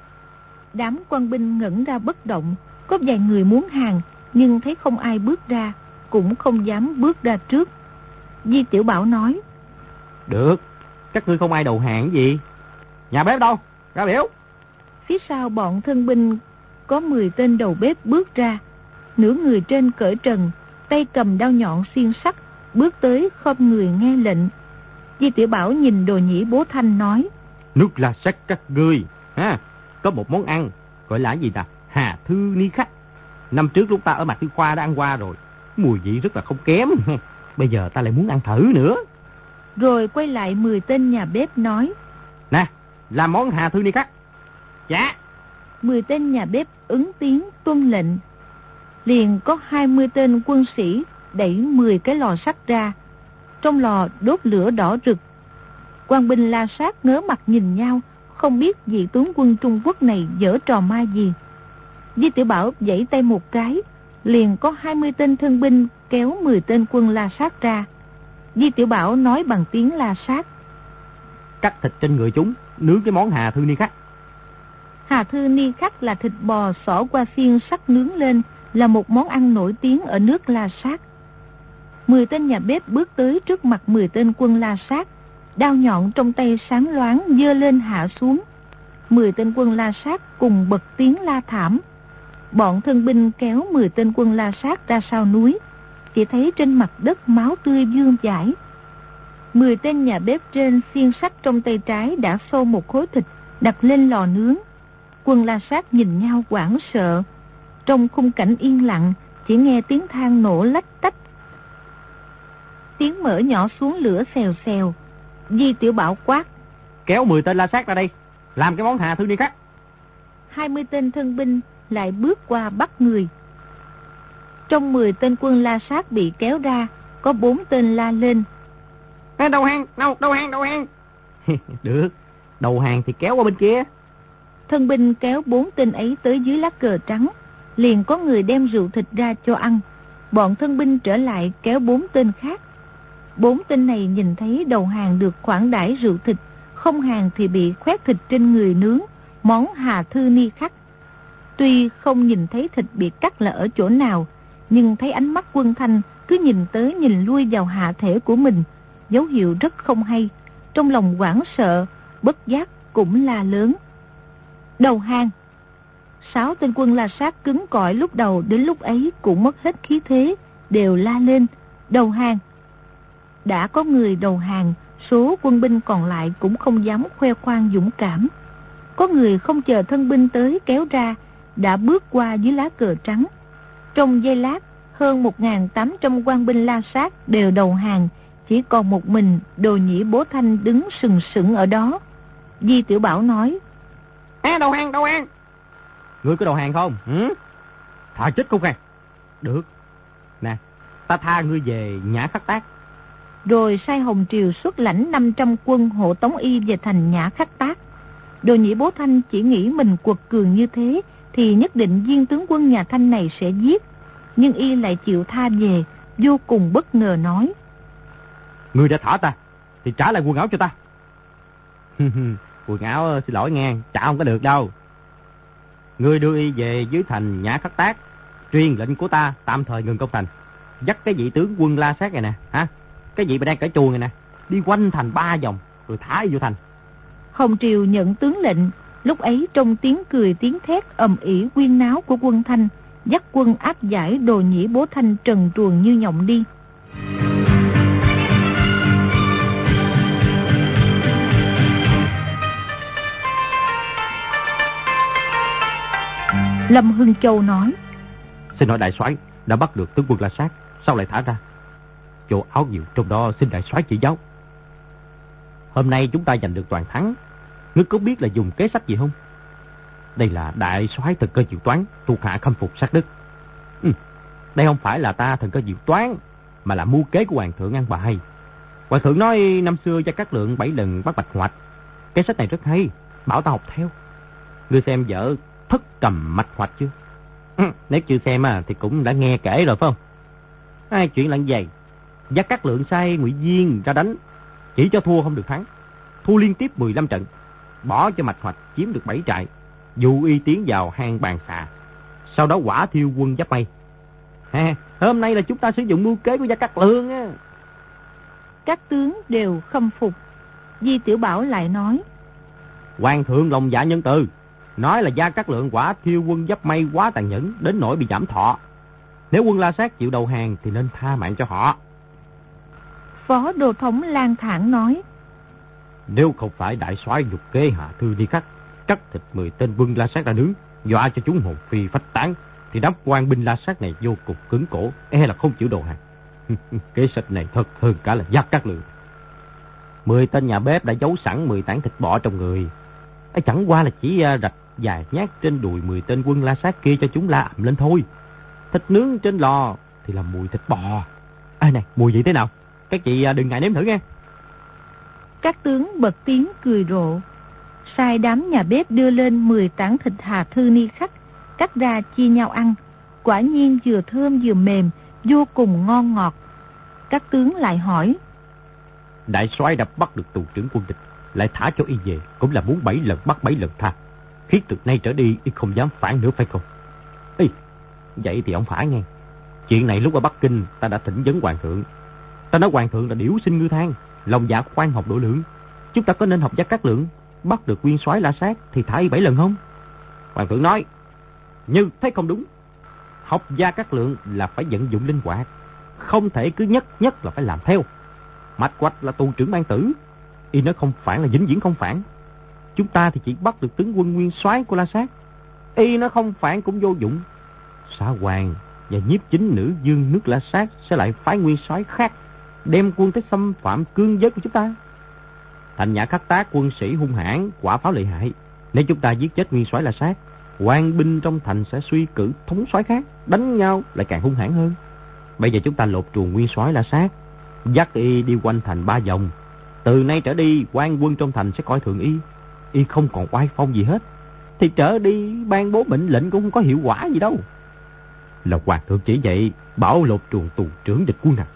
Đám quan binh ngẩn ra bất động, có vài người muốn hàng, nhưng thấy không ai bước ra, cũng không dám bước ra trước. Di Tiểu Bảo nói: Được, các ngươi không ai đầu hàng gì? Nhà bếp đâu? Ra biểu. Phía sau bọn thân binh có mười tên đầu bếp bước ra, nửa người trên cởi trần, tay cầm đao nhọn xiên sắt, bước tới khom người nghe lệnh. Di Tiểu Bảo nhìn Đồ Nhĩ Bố Thanh nói: Nước La Sát các ngươi ha, có một món ăn gọi là gì ta? Hà Thư Ni Khách. Năm trước lúc ta ở Mạc Tư Khoa đã ăn qua rồi, mùi vị rất là không kém. Bây giờ ta lại muốn ăn thử nữa. Rồi quay lại mười tên nhà bếp nói: Nè, làm món Hà Thư Ni Khách. Dạ. Mười tên nhà bếp ứng tiếng tuân lệnh. Liền có hai mươi tên quân sĩ đẩy mười cái lò sắt ra, trong lò đốt lửa đỏ rực. Quan binh La Sát ngớ mặt nhìn nhau, không biết vị tướng quân Trung Quốc này giở trò ma gì. Di Tiểu Bảo giãy tay một cái, liền có hai mươi tên thân binh kéo mười tên quân La Sát ra. Di Tiểu Bảo nói bằng tiếng La Sát: Cắt thịt trên người chúng, nướng cái món Hà Thư Ni Khách. Hà Thư Ni Khách là thịt bò xỏ qua xiên sắt nướng lên, là một món ăn nổi tiếng ở nước La Sát. Mười tên nhà bếp bước tới trước mặt mười tên quân La Sát, đao nhọn trong tay sáng loáng giơ lên hạ xuống. Mười tên quân La Sát cùng bật tiếng la thảm. Bọn thân binh kéo mười tên quân La Sát ra sau núi, chỉ thấy trên mặt đất máu tươi vương vãi. Mười tên nhà bếp trên xiên sắt trong tay trái đã xô một khối thịt đặt lên lò nướng. Quân La Sát nhìn nhau hoảng sợ. Trong khung cảnh yên lặng, chỉ nghe tiếng than nổ lách tách, tiếng mỡ nhỏ xuống lửa xèo xèo. Di Tiểu Bảo quát: Kéo mười tên La Sát ra đây, làm cái món Hà Thư Ni Khách. Hai mươi tên thân binh lại bước qua bắt người. Trong mười tên quân La Sát bị kéo ra, có bốn tên la lên: Đầu hàng, đầu, đầu hàng, đầu hàng. Được, đầu hàng thì kéo qua bên kia. Thân binh kéo bốn tên ấy tới dưới lá cờ trắng, liền có người đem rượu thịt ra cho ăn. Bọn thân binh trở lại kéo bốn tên khác. Bốn tên này nhìn thấy đầu hàng được khoản đãi rượu thịt, không hàng thì bị khoét thịt trên người nướng, món Hà Thư Ni Khách. Tuy không nhìn thấy thịt bị cắt là ở chỗ nào, nhưng thấy ánh mắt Quân Thanh cứ nhìn tới nhìn lui vào hạ thể của mình, dấu hiệu rất không hay. Trong lòng hoảng sợ, bất giác cũng la lớn: Đầu hàng! Sáu tên quân La Sát cứng cỏi lúc đầu đến lúc ấy cũng mất hết khí thế, đều la lên: Đầu hàng! Đã có người đầu hàng, số quân binh còn lại cũng không dám khoe khoang dũng cảm. Có người không chờ thân binh tới kéo ra, đã bước qua dưới lá cờ trắng. Trong giây lát, hơn một nghìn tám trăm quan binh La Sát đều đầu hàng, chỉ còn một mình Đồ Nhĩ Bố Thanh đứng sừng sững ở đó. Di Tiểu Bảo nói: À, đầu hàng, đầu hàng. Ngươi có đầu hàng không? Ừ? Thà chết không nghe. Được. Nè, ta tha ngươi về Nhã Khắc Tác. Rồi sai Hồng Triều xuất lãnh năm trăm quân hộ tống y về thành Nhã Khắc Tác. Đồ Nhĩ Bố Thanh chỉ nghĩ mình quật cường như thế thì nhất định viên tướng quân nhà Thanh này sẽ giết. Nhưng y lại chịu tha về, vô cùng bất ngờ nói: Ngươi đã thả ta, thì trả lại quần áo cho ta. Quần áo xin lỗi nghe, trả không có được đâu. Ngươi đưa y về dưới thành Nhã Khắc Tác, truyền lệnh của ta tạm thời ngừng công thành. Dắt cái vị tướng quân La Sát này nè, hả? Cái vị mà đang cởi chuồng này nè, đi quanh thành ba vòng rồi thả y vô thành. Hồng Triều nhận tướng lệnh. Lúc ấy trong tiếng cười tiếng thét ầm ĩ quyên náo của quân Thanh, dắt quân áp giải Đồ Nhĩ Bố Thanh trần truồng như nhộng đi. Lâm Hưng Châu nói: Xin hỏi đại soái đã bắt được tướng quân La Sát, sao lại thả ra? Chỗ áo nhiều trong đó xin đại soái chỉ giáo. Hôm nay chúng ta giành được toàn thắng, ngươi có biết là dùng kế sách gì không? Đây là đại soái thần cơ diệu toán, thuộc hạ khâm phục sát đức. Ừ, đây không phải là ta thần cơ diệu toán, mà là mưu kế của hoàng thượng ăn bài. Hoàng thượng nói năm xưa Gia Cát Lượng bảy lần bắt Bạch Hoạch. Kế sách này rất hay, bảo ta học theo. Ngươi xem vở Thất Cầm Mạch Hoạch chưa? Ừ, nếu chưa xem à, thì cũng đã nghe kể rồi phải không? Ai chuyện là vậy? Gia Cát Lượng sai Ngụy Diên ra đánh, chỉ cho thua không được thắng. Thua liên tiếp mười lăm trận, bỏ cho Mạch Hoạch chiếm được bảy trại, dụ y tiến vào hang Bàn Xà. Sau đó quả thiêu quân Giáp Mây. Ha, hôm nay là chúng ta sử dụng mưu kế của Gia Cát Lượng á. Các tướng đều khâm phục. Di Tiểu Bảo lại nói: Hoàng thượng lòng dạ nhân từ, nói là Gia Cát Lượng quả thiêu quân Giáp Mây quá tàn nhẫn, đến nỗi bị giảm thọ. Nếu quân La Sát chịu đầu hàng thì nên tha mạng cho họ. Phó Đô Thống lang thản nói: Nếu không phải đại soái dục kế hạ thư đi khắc, cắt thịt mười tên quân La Sát ra nướng, dọa cho chúng hồn phi phách tán, thì đám quan binh La Sát này vô cùng cứng cổ, e là không chịu đầu hàng. Kế sách này thật hơn cả là Gia Cát Lượng. Mười tên nhà bếp đã giấu sẵn mười tảng thịt bò trong người, ấy chẳng qua là chỉ rạch vài nhát trên đùi mười tên quân La Sát kia cho chúng la ầm lên thôi. Thịt nướng trên lò thì là mùi thịt bò. À này, mùi gì thế nào? Các chị đừng ngại nếm thử nghe. Các tướng bật tiếng cười rộ, sai đám nhà bếp đưa lên mười tảng thịt Hà Thư Ni Khắc, cắt ra chia nhau ăn. Quả nhiên vừa thơm vừa mềm, vô cùng ngon ngọt. Các tướng lại hỏi: Đại soái đã bắt được tù trưởng quân địch, lại thả cho y về, cũng là muốn bảy lần bắt bảy lần tha, khiến từ nay trở đi y không dám phản nữa phải không? Ê, vậy thì ông phải nghe. Chuyện này lúc ở Bắc Kinh ta đã thỉnh vấn hoàng thượng. Ta nói hoàng thượng là điểu sinh ngư thang, lòng dạ khoan học độ lượng. Chúng ta có nên học Gia Cát Lượng, bắt được nguyên soái La Sát thì thả y bảy lần không? Hoàng thượng nói: Như thế không đúng. Học Gia Cát Lượng là phải vận dụng linh hoạt, không thể cứ nhất nhất là phải làm theo. Mạch Hoạch là tù trưởng ban tử, y nói không phản là vĩnh viễn không phản. Chúng ta thì chỉ bắt được tướng quân nguyên soái của La Sát, y nói không phản cũng vô dụng. Xã Hoàng và nhiếp chính nữ dương nước La Sát sẽ lại phái nguyên soái khác, đem quân tới xâm phạm cương giới của chúng ta. Thành Nhã Khắc Tác quân sĩ hung hãn, quả pháo lợi hại. Nếu chúng ta giết chết nguyên soái La Sát, quan binh trong thành sẽ suy cử thống soái khác, đánh nhau lại càng hung hãn hơn. Bây giờ chúng ta lột truồng nguyên soái La Sát, dắt y đi quanh thành ba vòng. Từ nay trở đi, quan quân trong thành sẽ coi thường y, y không còn oai phong gì hết, thì trở đi ban bố mệnh lệnh cũng không có hiệu quả gì đâu. Là hoàng thượng chỉ vậy, bảo lột truồng tù trưởng địch quân nào.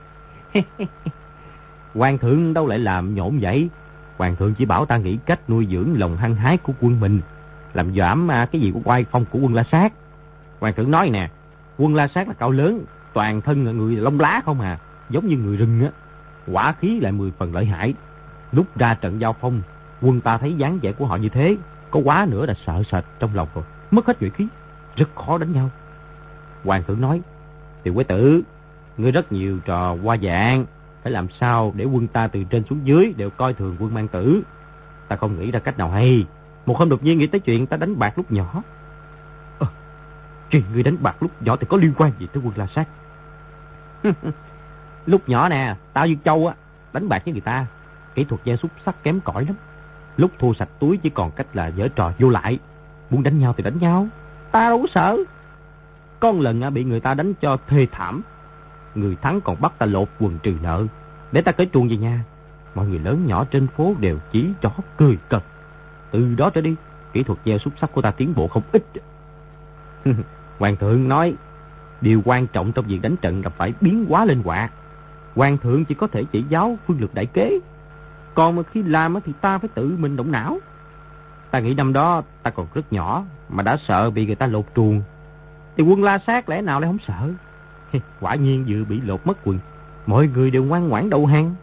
Hoàng thượng đâu lại làm nhổn vậy. Hoàng thượng chỉ bảo ta nghĩ cách nuôi dưỡng lòng hăng hái của quân mình, làm giảm cái gì của oai phong của quân La Sát. Hoàng thượng nói nè, quân La Sát là cao lớn, toàn thân là người lông lá không à, giống như người rừng á. Quả khí lại mười phần lợi hại. Lúc ra trận giao phong, quân ta thấy dáng vẻ của họ như thế, có quá nữa là sợ sệt trong lòng rồi, mất hết nhuệ khí, rất khó đánh nhau. Hoàng thượng nói: Tiểu Quế Tử, ngươi rất nhiều trò hoa dạng, phải làm sao để quân ta từ trên xuống dưới đều coi thường quân Mang Tử. Ta không nghĩ ra cách nào hay. Một hôm đột nhiên nghĩ tới chuyện ta đánh bạc lúc nhỏ. À, chuyện ngươi đánh bạc lúc nhỏ thì có liên quan gì tới quân La Sát? Lúc nhỏ nè, tao như Châu á, đánh bạc với người ta, kỹ thuật gia súc sắc kém cỏi lắm. Lúc thua sạch túi chỉ còn cách là giở trò vô lại. Muốn đánh nhau thì đánh nhau, ta đâu có sợ. Có một lần bị người ta đánh cho thê thảm. Người thắng còn bắt ta lột quần trừ nợ, để ta cởi truồng về nhà. Mọi người lớn nhỏ trên phố đều chỉ trỏ cười cợt. Từ đó trở đi, kỹ thuật gieo xúc sắc của ta tiến bộ không ít. Hoàng thượng nói, điều quan trọng trong việc đánh trận gặp phải biến hóa linh hoạt. Hoàng thượng chỉ có thể chỉ giáo phương lược đại kế, còn mà khi làm thì ta phải tự mình động não. Ta nghĩ năm đó ta còn rất nhỏ mà đã sợ bị người ta lột truồng, thì quân La Sát lẽ nào lại không sợ? Quả nhiên vừa bị lột mất quần, mọi người đều ngoan ngoãn đầu hàng.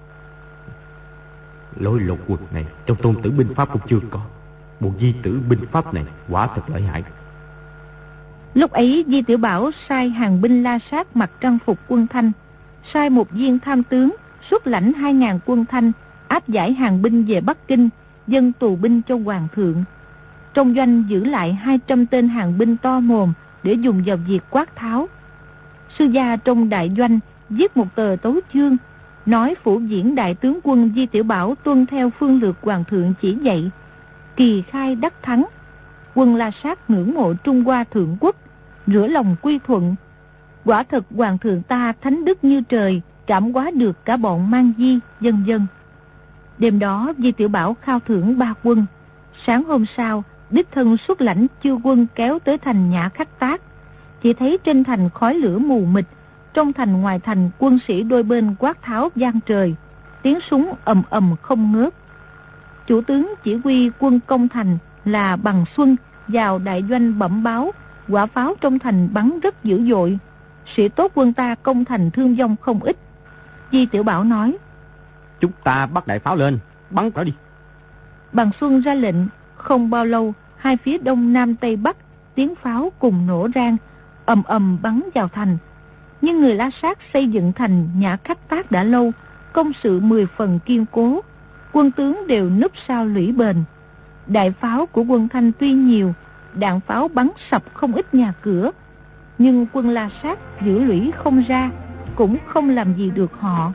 Lối lột quần này trong Tôn Tử binh pháp cũng chưa có. Bộ di tử binh pháp này quả thật lợi hại. Lúc ấy Di Tiểu Bảo sai hàng binh La Sát mặc trang phục quân Thanh, sai một viên tham tướng xuất lãnh hai ngàn quân Thanh áp giải hàng binh về Bắc Kinh, dâng tù binh cho hoàng thượng. Trong doanh giữ lại hai trăm tên hàng binh to mồm để dùng vào việc quát tháo. Sư gia trong đại doanh viết một tờ tấu chương, nói phủ diễn đại tướng quân Di Tiểu Bảo tuân theo phương lược hoàng thượng chỉ dạy, kỳ khai đắc thắng. Quân La Sát ngưỡng mộ Trung Hoa thượng quốc, rửa lòng quy thuận. Quả thật hoàng thượng ta thánh đức như trời, cảm hóa được cả bọn Mang Di, vân vân. Đêm đó Di Tiểu Bảo khao thưởng ba quân. Sáng hôm sau, đích thân xuất lãnh chư quân kéo tới thành Nhã Khách Tác. Chỉ thấy trên thành khói lửa mù mịt, trong thành ngoài thành quân sĩ đôi bên quát tháo vang trời, tiếng súng ầm ầm không ngớt. Chủ tướng chỉ huy quân công thành là Bằng Xuân vào đại doanh bẩm báo, quả pháo trong thành bắn rất dữ dội, sĩ tốt quân ta công thành thương vong không ít. Di Tiểu Bảo nói, chúng ta bắt đại pháo lên, bắn nó đi. Bằng Xuân ra lệnh, không bao lâu, hai phía đông nam tây bắc, tiếng pháo cùng nổ rang, ầm ầm bắn vào thành. Nhưng người La Sát xây dựng thành Nhã Khách Tác đã lâu, công sự mười phần kiên cố, quân tướng đều núp sau lũy bền. Đại pháo của quân Thanh tuy nhiều, đạn pháo bắn sập không ít nhà cửa, nhưng quân La Sát giữ lũy không ra, cũng không làm gì được họ.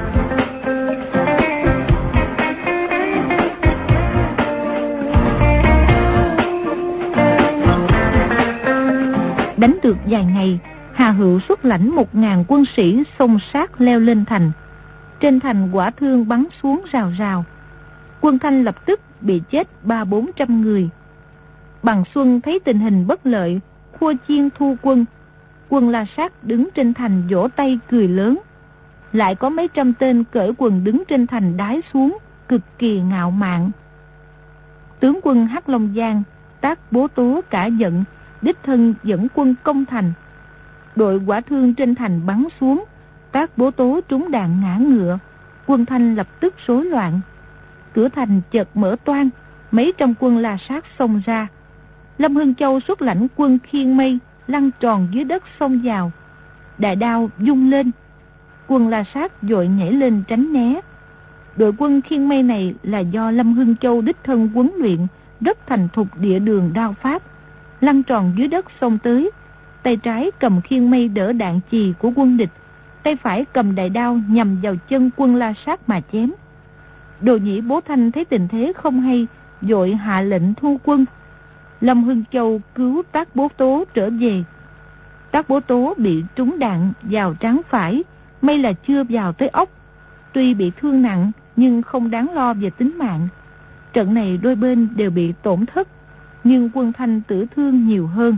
Đánh được vài ngày, Hà Hữu xuất lãnh một ngàn quân sĩ xông sát leo lên thành. Trên thành quả thương bắn xuống rào rào. Quân Thanh lập tức bị chết ba bốn trăm người. Bằng Xuân thấy tình hình bất lợi, khua chiên thu quân. Quân La Sát đứng trên thành vỗ tay cười lớn. Lại có mấy trăm tên cởi quần đứng trên thành đái xuống, cực kỳ ngạo mạn. Tướng quân Hắc Long Giang, Tác Bố Tố cả giận, đích thân dẫn quân công thành. Đội quả thương trên thành bắn xuống, Tác Bố Tố trúng đạn ngã ngựa, quân Thanh lập tức rối loạn. Cửa thành chợt mở toang, mấy trăm quân La Sát xông ra. Lâm Hưng Châu xuất lãnh quân khiên mây, lăn tròn dưới đất xông vào. Đại đao vung lên, quân La Sát vội nhảy lên tránh né. Đội quân khiên mây này là do Lâm Hưng Châu đích thân huấn luyện, rất thành thục địa đường đao pháp. Lăn tròn dưới đất xông tới, tay trái cầm khiên mây đỡ đạn chì của quân địch, tay phải cầm đại đao nhằm vào chân quân La Sát mà chém. Đồ Nhĩ Bố Thanh thấy tình thế không hay, vội hạ lệnh thu quân. Lâm Hưng Châu cứu Tác Bố Tố trở về. Tác Bố Tố bị trúng đạn vào trán phải, may là chưa vào tới ốc. Tuy bị thương nặng nhưng không đáng lo về tính mạng. Trận này đôi bên đều bị tổn thất, nhưng quân Thanh tử thương nhiều hơn.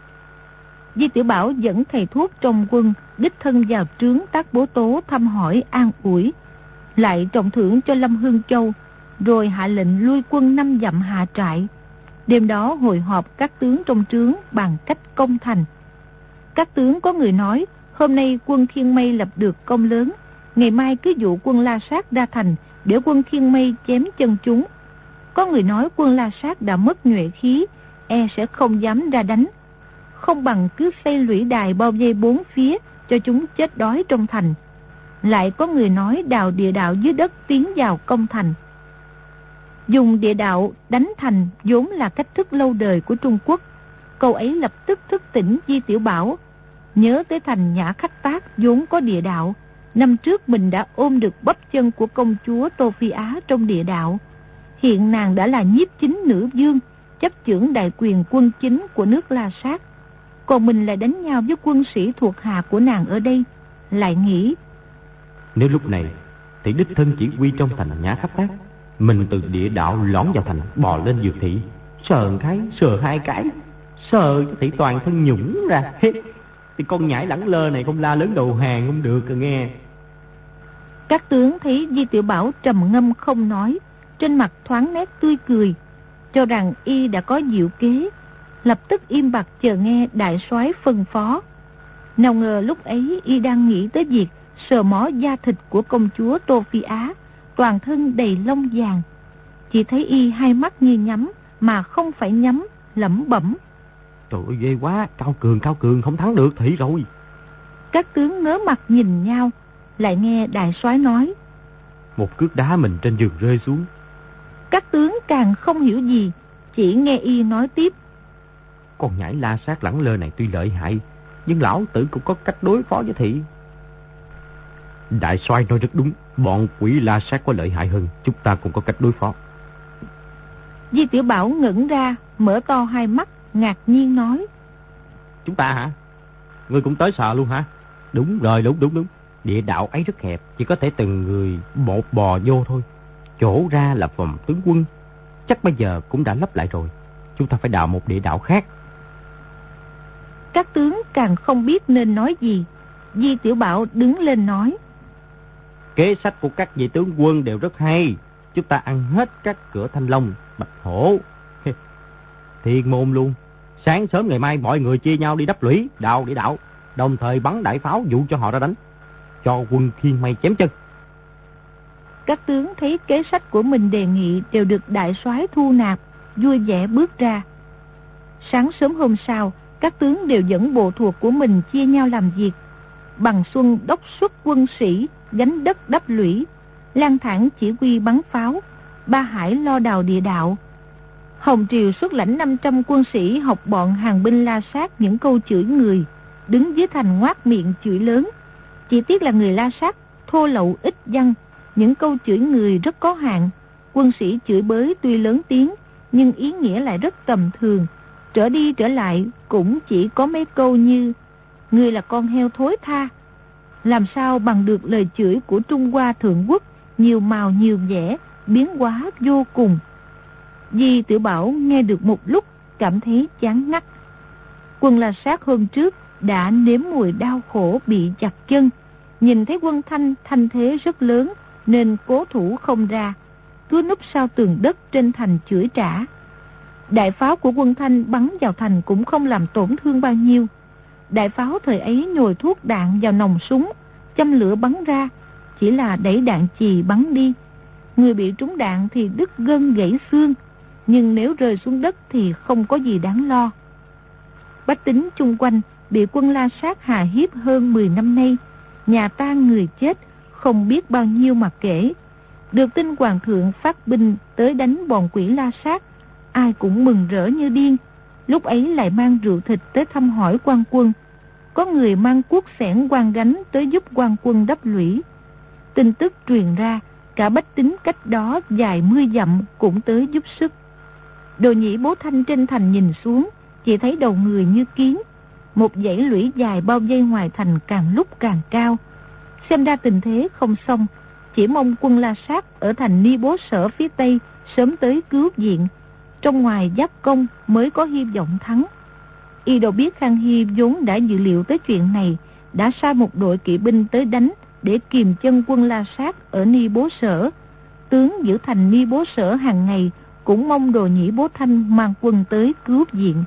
Di Tiểu Bảo dẫn thầy thuốc trong quân đích thân vào trướng Tác Bố Tố thăm hỏi an ủi, lại trọng thưởng cho Lâm Hưng Châu, rồi hạ lệnh lui quân năm dặm hạ trại. Đêm đó hội họp các tướng trong trướng bằng cách công thành. Các tướng có người nói, hôm nay quân khiên mây lập được công lớn, ngày mai cứ dụ quân La Sát ra thành để quân khiên mây chém chân chúng. Có người nói quân La Sát đã mất nhuệ khí, e sẽ không dám ra đánh. Không bằng cứ xây lũy đài bao vây bốn phía cho chúng chết đói trong thành. Lại có người nói đào địa đạo dưới đất tiến vào công thành. Dùng địa đạo đánh thành vốn là cách thức lâu đời của Trung Quốc. Câu ấy lập tức thức tỉnh Di Tiểu Bảo, nhớ tới thành Nhã Khách Tác vốn có địa đạo, Năm trước mình đã ôm được bắp chân của công chúa Tô Phi Á trong địa đạo. Hiện nàng đã là nhiếp chính nữ vương, chấp chưởng đại quyền quân chính của nước La Sát. Còn mình lại đánh nhau với quân sĩ thuộc hạ của nàng ở đây. Lại nghĩ, nếu lúc này thì đích thân chỉ huy trong thành Nhã Khắc Tác, mình từ địa đạo lõn vào thành, bò lên Dược Thị, sờ cái, sờ hai cái, sờ thì toàn thân nhũng ra. Thì con nhãi lẳng lơ này không la lớn đầu hàng không được rồi nghe. Các tướng thấy Di Tiểu Bảo trầm ngâm không nói, trên mặt thoáng nét tươi cười, cho rằng y đã có diệu kế, lập tức im bặt chờ nghe đại soái phân phó. Nào ngờ lúc ấy y đang nghĩ tới việc sờ mó da thịt của công chúa Tô Phi Á, toàn thân đầy lông vàng. Chỉ thấy y hai mắt như nhắm mà không phải nhắm, lẩm bẩm: Trời ơi ghê quá, Cao Cường, Cao Cường không thắng được Thị rồi. Các tướng ngớ mặt nhìn nhau, lại nghe đại soái nói: Một cước đá mình trên giường rơi xuống. Các tướng càng không hiểu gì, chỉ nghe y nói tiếp: Con nhãi La Sát lẳng lơ này tuy lợi hại, nhưng lão tử cũng có cách đối phó với Thị. Đại soái nói rất đúng, bọn quỷ La Sát có lợi hại hơn, chúng ta cũng có cách đối phó. Di Tiểu Bảo ngẩng ra, mở to hai mắt, ngạc nhiên nói: Chúng ta hả? Ngươi cũng tới sờ luôn hả? Đúng rồi, đúng đúng đúng. Địa đạo ấy rất hẹp, chỉ có thể từng người một bò vô thôi. Chỗ ra là phòng tướng quân, chắc bây giờ cũng đã lấp lại rồi. Chúng ta phải đào một địa đạo khác. Các tướng càng không biết nên nói gì. Di Tiểu Bảo đứng lên nói: Kế sách của các vị tướng quân đều rất hay. Chúng ta ăn hết các cửa Thanh Long, Bạch Hổ, Thiên Môn luôn. Sáng sớm ngày mai mọi người chia nhau đi đắp lũy, đào địa đạo, đồng thời bắn đại pháo dụ cho họ ra đánh, cho quân Khiên Mây chém chân. Các tướng thấy kế sách của mình đề nghị đều được đại soái thu nạp, vui vẻ bước ra. Sáng sớm hôm sau, các tướng đều dẫn bộ thuộc của mình chia nhau làm việc. Bằng Xuân đốc xuất quân sĩ gánh đất đắp lũy, Lan Thản chỉ huy bắn pháo, Ba Hải lo đào địa đạo. Hồng Triều xuất lãnh năm trăm quân sĩ học bọn hàng binh La Sát những câu chửi người, đứng dưới thành ngoác miệng chửi lớn. Chỉ tiếc là người La Sát thô lậu ít văn, những câu chửi người rất có hạn. Quân sĩ chửi bới tuy lớn tiếng, nhưng ý nghĩa lại rất tầm thường. Trở đi trở lại cũng chỉ có mấy câu như: Ngươi là con heo thối tha. Làm sao bằng được lời chửi của Trung Hoa Thượng Quốc, nhiều màu nhiều vẻ, biến hóa vô cùng. Di Tiểu Bảo nghe được một lúc, cảm thấy chán ngắt. Quân La Sát hôm trước đã nếm mùi đau khổ bị chặt chân, nhìn thấy quân Thanh thanh thế rất lớn nên cố thủ không ra, cứ núp sau tường đất trên thành chửi trả. Đại pháo của quân Thanh bắn vào thành cũng không làm tổn thương bao nhiêu. Đại pháo thời ấy nhồi thuốc đạn vào nòng súng, châm lửa bắn ra, chỉ là đẩy đạn chì bắn đi. Người bị trúng đạn thì đứt gân gãy xương, nhưng nếu rơi xuống đất thì không có gì đáng lo. Bách tính chung quanh bị quân La Sát hà hiếp hơn mười năm nay, nhà tan người chết không biết bao nhiêu mà kể. Được tin hoàng thượng phát binh tới đánh bọn quỷ La Sát, ai cũng mừng rỡ như điên. Lúc ấy lại mang rượu thịt tới thăm hỏi quan quân. Có người mang cuốc xẻng quan gánh tới giúp quan quân đắp lũy. Tin tức truyền ra, cả bách tính cách đó dài mươi dặm cũng tới giúp sức. Đồ Nhĩ Bố Thanh trên thành nhìn xuống, chỉ thấy đầu người như kiến. Một dãy lũy dài bao vây ngoài thành càng lúc càng cao. Xem ra tình thế không xong, chỉ mong quân La Sát ở thành Ni Bố Sở phía Tây sớm tới cứu viện. Trong ngoài giáp công mới có hy vọng thắng. Y đâu biết Khang Hy vốn đã dự liệu tới chuyện này, đã sai một đội kỵ binh tới đánh để kìm chân quân La Sát ở Ni Bố Sở. Tướng giữ thành Ni Bố Sở hàng ngày cũng mong Đồ Nhĩ Bố Thanh mang quân tới cứu viện.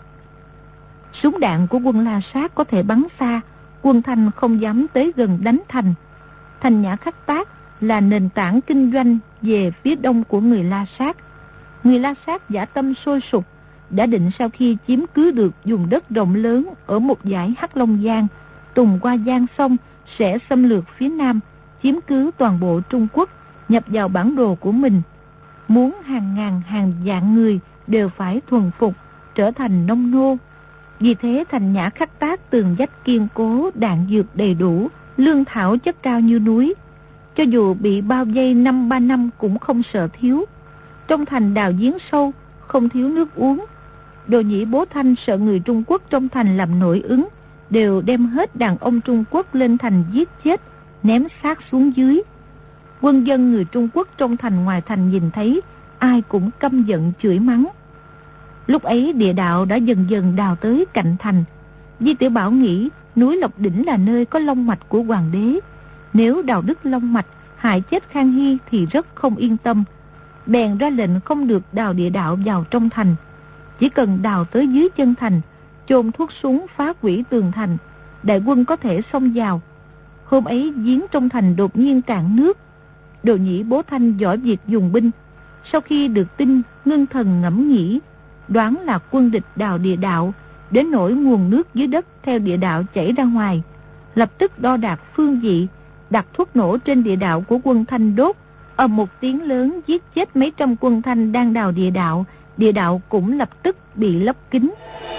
Súng đạn của quân La Sát có thể bắn xa, quân Thanh không dám tới gần đánh thành. Thành Nhã Khắc Tác là nền tảng kinh doanh về phía đông của người La Sát. Người La Sát dã tâm sôi sục, đã định sau khi chiếm cứ được vùng đất rộng lớn ở một dải Hắc Long Giang, tùng qua Giang sông, sẽ xâm lược phía nam, chiếm cứ toàn bộ Trung Quốc, nhập vào bản đồ của mình. Muốn hàng ngàn hàng vạn người đều phải thuần phục, trở thành nông nô. Vì thế thành Nhã Khắc Tác tường vách kiên cố, đạn dược đầy đủ, lương thảo chất cao như núi, cho dù bị bao vây năm ba năm cũng không sợ thiếu. Trong thành đào giếng sâu, không thiếu nước uống. Đồ Nhĩ Bố Thanh sợ người Trung Quốc trong thành làm nội ứng, đều đem hết đàn ông Trung Quốc lên thành giết chết, ném xác xuống dưới. Quân dân người Trung Quốc trong thành ngoài thành nhìn thấy, ai cũng căm giận chửi mắng. Lúc ấy địa đạo đã dần dần đào tới cạnh thành. Di Tiểu Bảo nghĩ núi Lộc Đỉnh là nơi có long mạch của hoàng đế. Nếu đào đứt long mạch, hại chết Khang Hy thì rất không yên tâm. Bèn ra lệnh không được đào địa đạo vào trong thành. Chỉ cần đào tới dưới chân thành, chôn thuốc súng phá hủy tường thành, đại quân có thể xông vào. Hôm ấy giếng trong thành đột nhiên cạn nước. Đồ Nhĩ Bố Thanh giỏi việc dùng binh. Sau khi được tin, ngưng thần ngẫm nghĩ, đoán là quân địch đào địa đạo, đến nỗi nguồn nước dưới đất theo địa đạo chảy ra ngoài. Lập tức đo đạc phương vị, đặt thuốc nổ trên địa đạo của quân Thanh đốt. Ầm một tiếng lớn giết chết mấy trăm quân Thanh đang đào địa đạo. Địa đạo cũng lập tức bị lấp kín.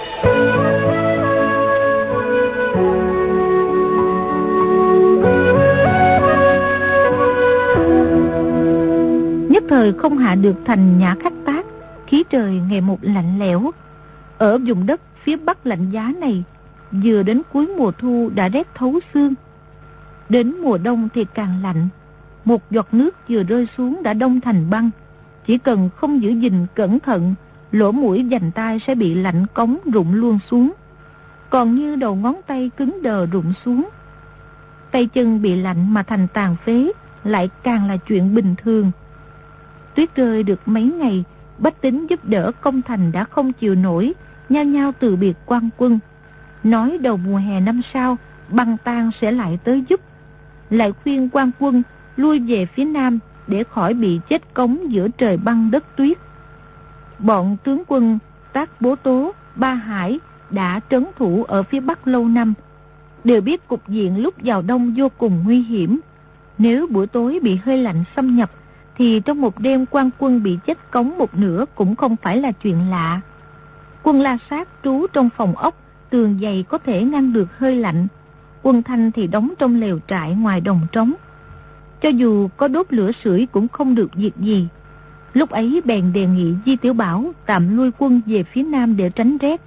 Nhất thời không hạ được thành Nhã Khắc Tác, khí trời ngày một lạnh lẽo. Ở vùng đất phía bắc lạnh giá này, vừa đến cuối mùa thu đã rét thấu xương. Đến mùa đông thì càng lạnh. Một giọt nước vừa rơi xuống đã đông thành băng. Chỉ cần không giữ gìn cẩn thận, lỗ mũi vành tai sẽ bị lạnh cống rụng luôn xuống. Còn như đầu ngón tay cứng đờ rụng xuống. Tay chân bị lạnh mà thành tàn phế lại càng là chuyện bình thường. Tuyết rơi được mấy ngày, bách tính giúp đỡ công thành đã không chịu nổi, nhao nhao từ biệt quan quân. Nói đầu mùa hè năm sau, băng tan sẽ lại tới giúp. Lại khuyên quan quân lui về phía nam để khỏi bị chết cống giữa trời băng đất tuyết. Bọn tướng quân Tác Bố Tố, Ba Hải đã trấn thủ ở phía bắc lâu năm, đều biết cục diện lúc vào đông vô cùng nguy hiểm. Nếu buổi tối bị hơi lạnh xâm nhập, thì trong một đêm quan quân bị chết cống một nửa cũng không phải là chuyện lạ. Quân La Sát trú trong phòng ốc, tường dày có thể ngăn được hơi lạnh. Quân Thanh thì đóng trong lều trại ngoài đồng trống. Cho dù có đốt lửa sưởi cũng không được việc gì. Lúc ấy bèn đề nghị Di Tiểu Bảo tạm lui quân về phía nam để tránh rét.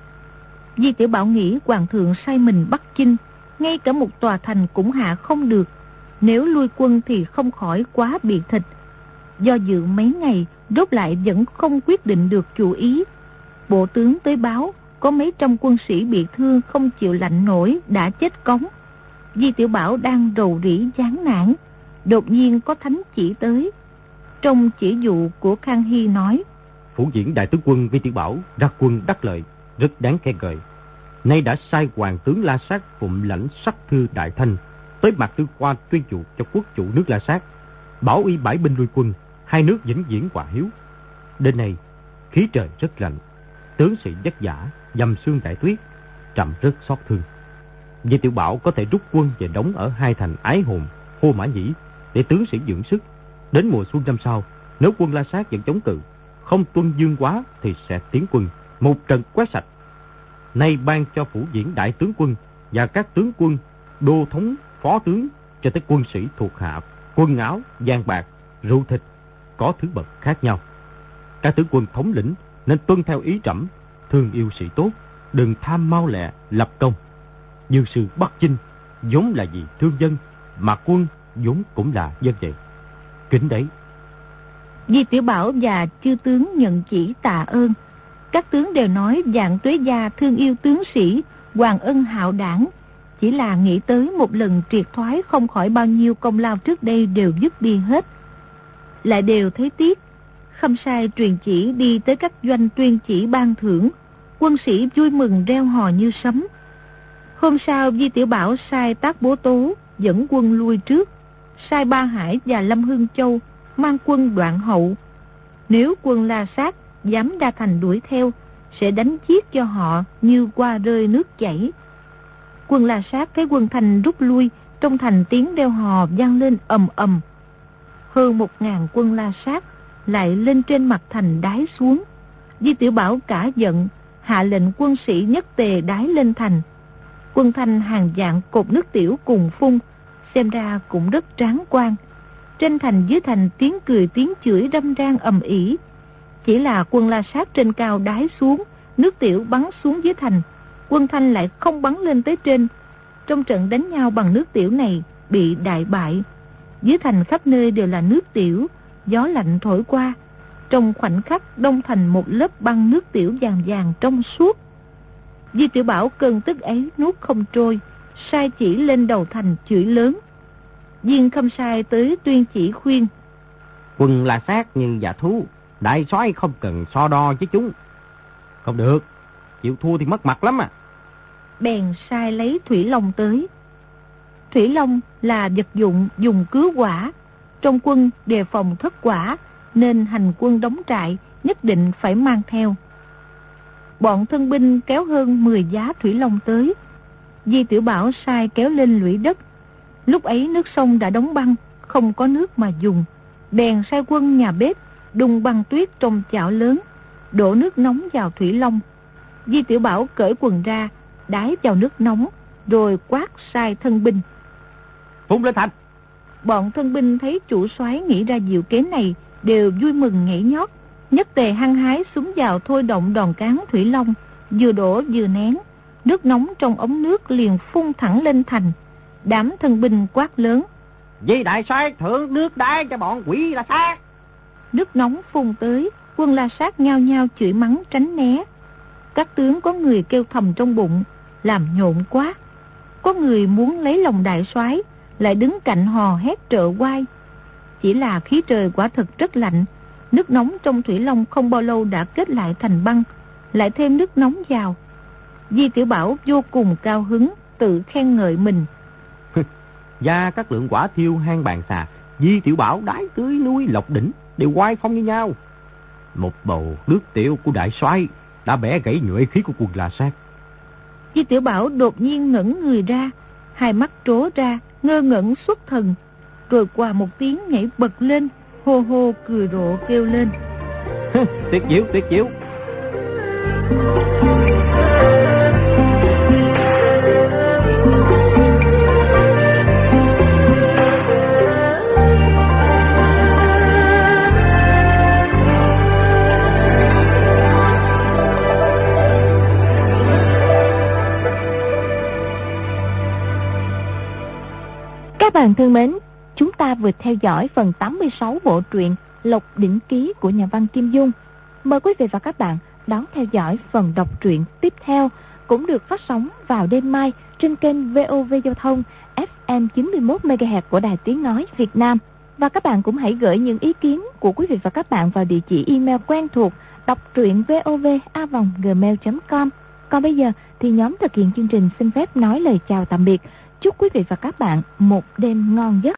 Di Tiểu Bảo nghĩ hoàng thượng sai mình bắt chinh, ngay cả một tòa thành cũng hạ không được. Nếu lui quân thì không khỏi quá bị thịt. Do dự mấy ngày, rốt lại vẫn không quyết định được chủ ý. Bộ tướng tới báo, có mấy trăm quân sĩ bị thương không chịu lạnh nổi đã chết cống. Di Tiểu Bảo đang rầu rĩ chán nản, đột nhiên có thánh chỉ tới. Trong chỉ dụ của Khang Hy nói: Phủ diễn đại tướng quân Vi Tiểu Bảo ra quân đắc lợi, rất đáng khen ngợi. Nay đã sai hoàng tướng La Sát phụng lãnh sắc thư Đại Thanh tới Mạc Tư Khoa tuyên dụ cho quốc chủ nước La Sát, bảo y bãi binh lui quân, hai nước vĩnh viễn hòa hiếu. Đêm nay khí trời rất lạnh, tướng sĩ vất vả dầm sương đại tuyết, trầm rất xót thương. Vi Tiểu Bảo có thể rút quân về đóng ở hai thành Ái Hồn, Hô Mã Nhĩ để tướng sĩ dưỡng sức. Đến mùa xuân năm sau, nếu quân La Sát vẫn chống cự, không tuân dương quá thì sẽ tiến quân một trận quét sạch. Nay ban cho phủ diễn đại tướng quân và các tướng quân, đô thống, phó tướng cho tới quân sĩ thuộc hạ, quần áo, vàng bạc, rượu thịt có thứ bậc khác nhau. Các tướng quân thống lĩnh nên tuân theo ý trẫm, thương yêu sĩ tốt, đừng tham mau lẹ lập công. Dương sư Bắc Chinh vốn là vì thương dân, mà quân vốn cũng là dân vậy. Kính đấy. Di Tiểu Bảo và chư tướng nhận chỉ tạ ơn. Các tướng đều nói Vạn Tuế Gia thương yêu tướng sĩ, hoàng ân hạo đảng. Chỉ là nghĩ tới một lần triệt thoái không khỏi bao nhiêu công lao trước đây đều dứt đi hết. Lại đều thấy tiếc. Khâm sai truyền chỉ đi tới các doanh tuyên chỉ ban thưởng. Quân sĩ vui mừng reo hò như sấm. Hôm sau Di Tiểu Bảo sai Tác Bố Tố dẫn quân lui trước, sai Ba Hải và Lâm Hưng Châu mang quân đoạn hậu. Nếu quân La Sát dám ra thành đuổi theo, sẽ đánh giết cho họ như qua rơi nước chảy. Quân La Sát thấy quân Thanh rút lui, trong thành tiếng reo hò vang lên ầm ầm. Hơn một ngàn quân La Sát lại lên trên mặt thành đái xuống. Di Tiểu Bảo cả giận, hạ lệnh quân sĩ nhất tề đái lên thành. Quân Thanh hàng vạn cột nước tiểu cùng phun, xem ra cũng rất tráng quan. Trên thành dưới thành tiếng cười tiếng chửi râm ran ầm ĩ. Chỉ là quân La Sát trên cao đái xuống, nước tiểu bắn xuống dưới thành, Quân Thanh lại không bắn lên tới trên. Trong trận đánh nhau bằng nước tiểu này bị đại bại. Dưới thành khắp nơi đều là nước tiểu, gió lạnh thổi qua, trong khoảnh khắc đông thành một lớp băng nước tiểu vàng vàng trong suốt. Di Tiểu Bảo cơn tức ấy nuốt không trôi, sai chỉ lên đầu thành chửi lớn. Viên Khâm Sai tới tuyên chỉ khuyên: Quân La Sát như dạ thú, đại soái không cần so đo với chúng. Không được, chịu thua thì mất mặt lắm à. Bèn sai lấy thủy long tới. Thủy long là vật dụng dùng cứu hỏa, trong quân đề phòng thất hỏa, nên hành quân đóng trại nhất định phải mang theo. Bọn thân binh kéo hơn mười giá thủy long tới. Di Tiểu Bảo sai kéo lên lũy đất. Lúc ấy nước sông đã đóng băng, không có nước mà dùng. Bèn sai quân nhà bếp đun băng tuyết trong chảo lớn, đổ nước nóng vào thủy long. Di Tiểu Bảo cởi quần ra, đái vào nước nóng, rồi quát sai thân binh: Phun lên thành! Bọn thân binh thấy chủ soái nghĩ ra diệu kế này, đều vui mừng nhảy nhót, nhất tề hăng hái súng vào thôi động đòn cán thủy long, vừa đổ vừa nén, nước nóng trong ống nước liền phun thẳng lên thành. Đám thân binh quát lớn: Di đại soái thượng nước đái cho bọn quỷ La Sát! Nước nóng phun tới, quân La Sát nhao nhao chửi mắng tránh né. Các tướng có người kêu thầm trong bụng, làm nhộn quá. Có người muốn lấy lòng đại soái, lại đứng cạnh hò hét trợ oai. Chỉ là khí trời quả thực rất lạnh, nước nóng trong thủy long không bao lâu đã kết lại thành băng, lại thêm nước nóng vào. Di Tiểu Bảo vô cùng cao hứng, tự khen ngợi mình: Gia các lượng quả thiêu hang bàn xà, Di Tiểu Bảo đái tưới núi Lộc Đỉnh đều oai phong như nhau. Một bầu nước tiểu của đại soái đã bẻ gãy nhuệ khí của quân La Sát. Di Tiểu Bảo đột nhiên ngẩng người ra, hai mắt trố ra, ngơ ngẩn xuất thần, rồi qua một tiếng nhảy bật lên, hô hô cười rộ kêu lên: Tuyệt diệu, tuyệt diệu! Các bạn thân mến, chúng ta vừa theo dõi phần tám mươi sáu bộ truyện Lộc Đỉnh Ký của nhà văn Kim Dung. Mời quý vị và các bạn đón theo dõi phần đọc truyện tiếp theo, cũng được phát sóng vào đêm mai trên kênh vê o vê Giao thông ép em chín mươi mốt mê ga héc của Đài Tiếng Nói Việt Nam. Và các bạn cũng hãy gửi những ý kiến của quý vị và các bạn vào địa chỉ email quen thuộc đọc truyện vov a vòng gmail chấm com. Còn bây giờ thì nhóm thực hiện chương trình xin phép nói lời chào tạm biệt. Chúc quý vị và các bạn một đêm ngon giấc.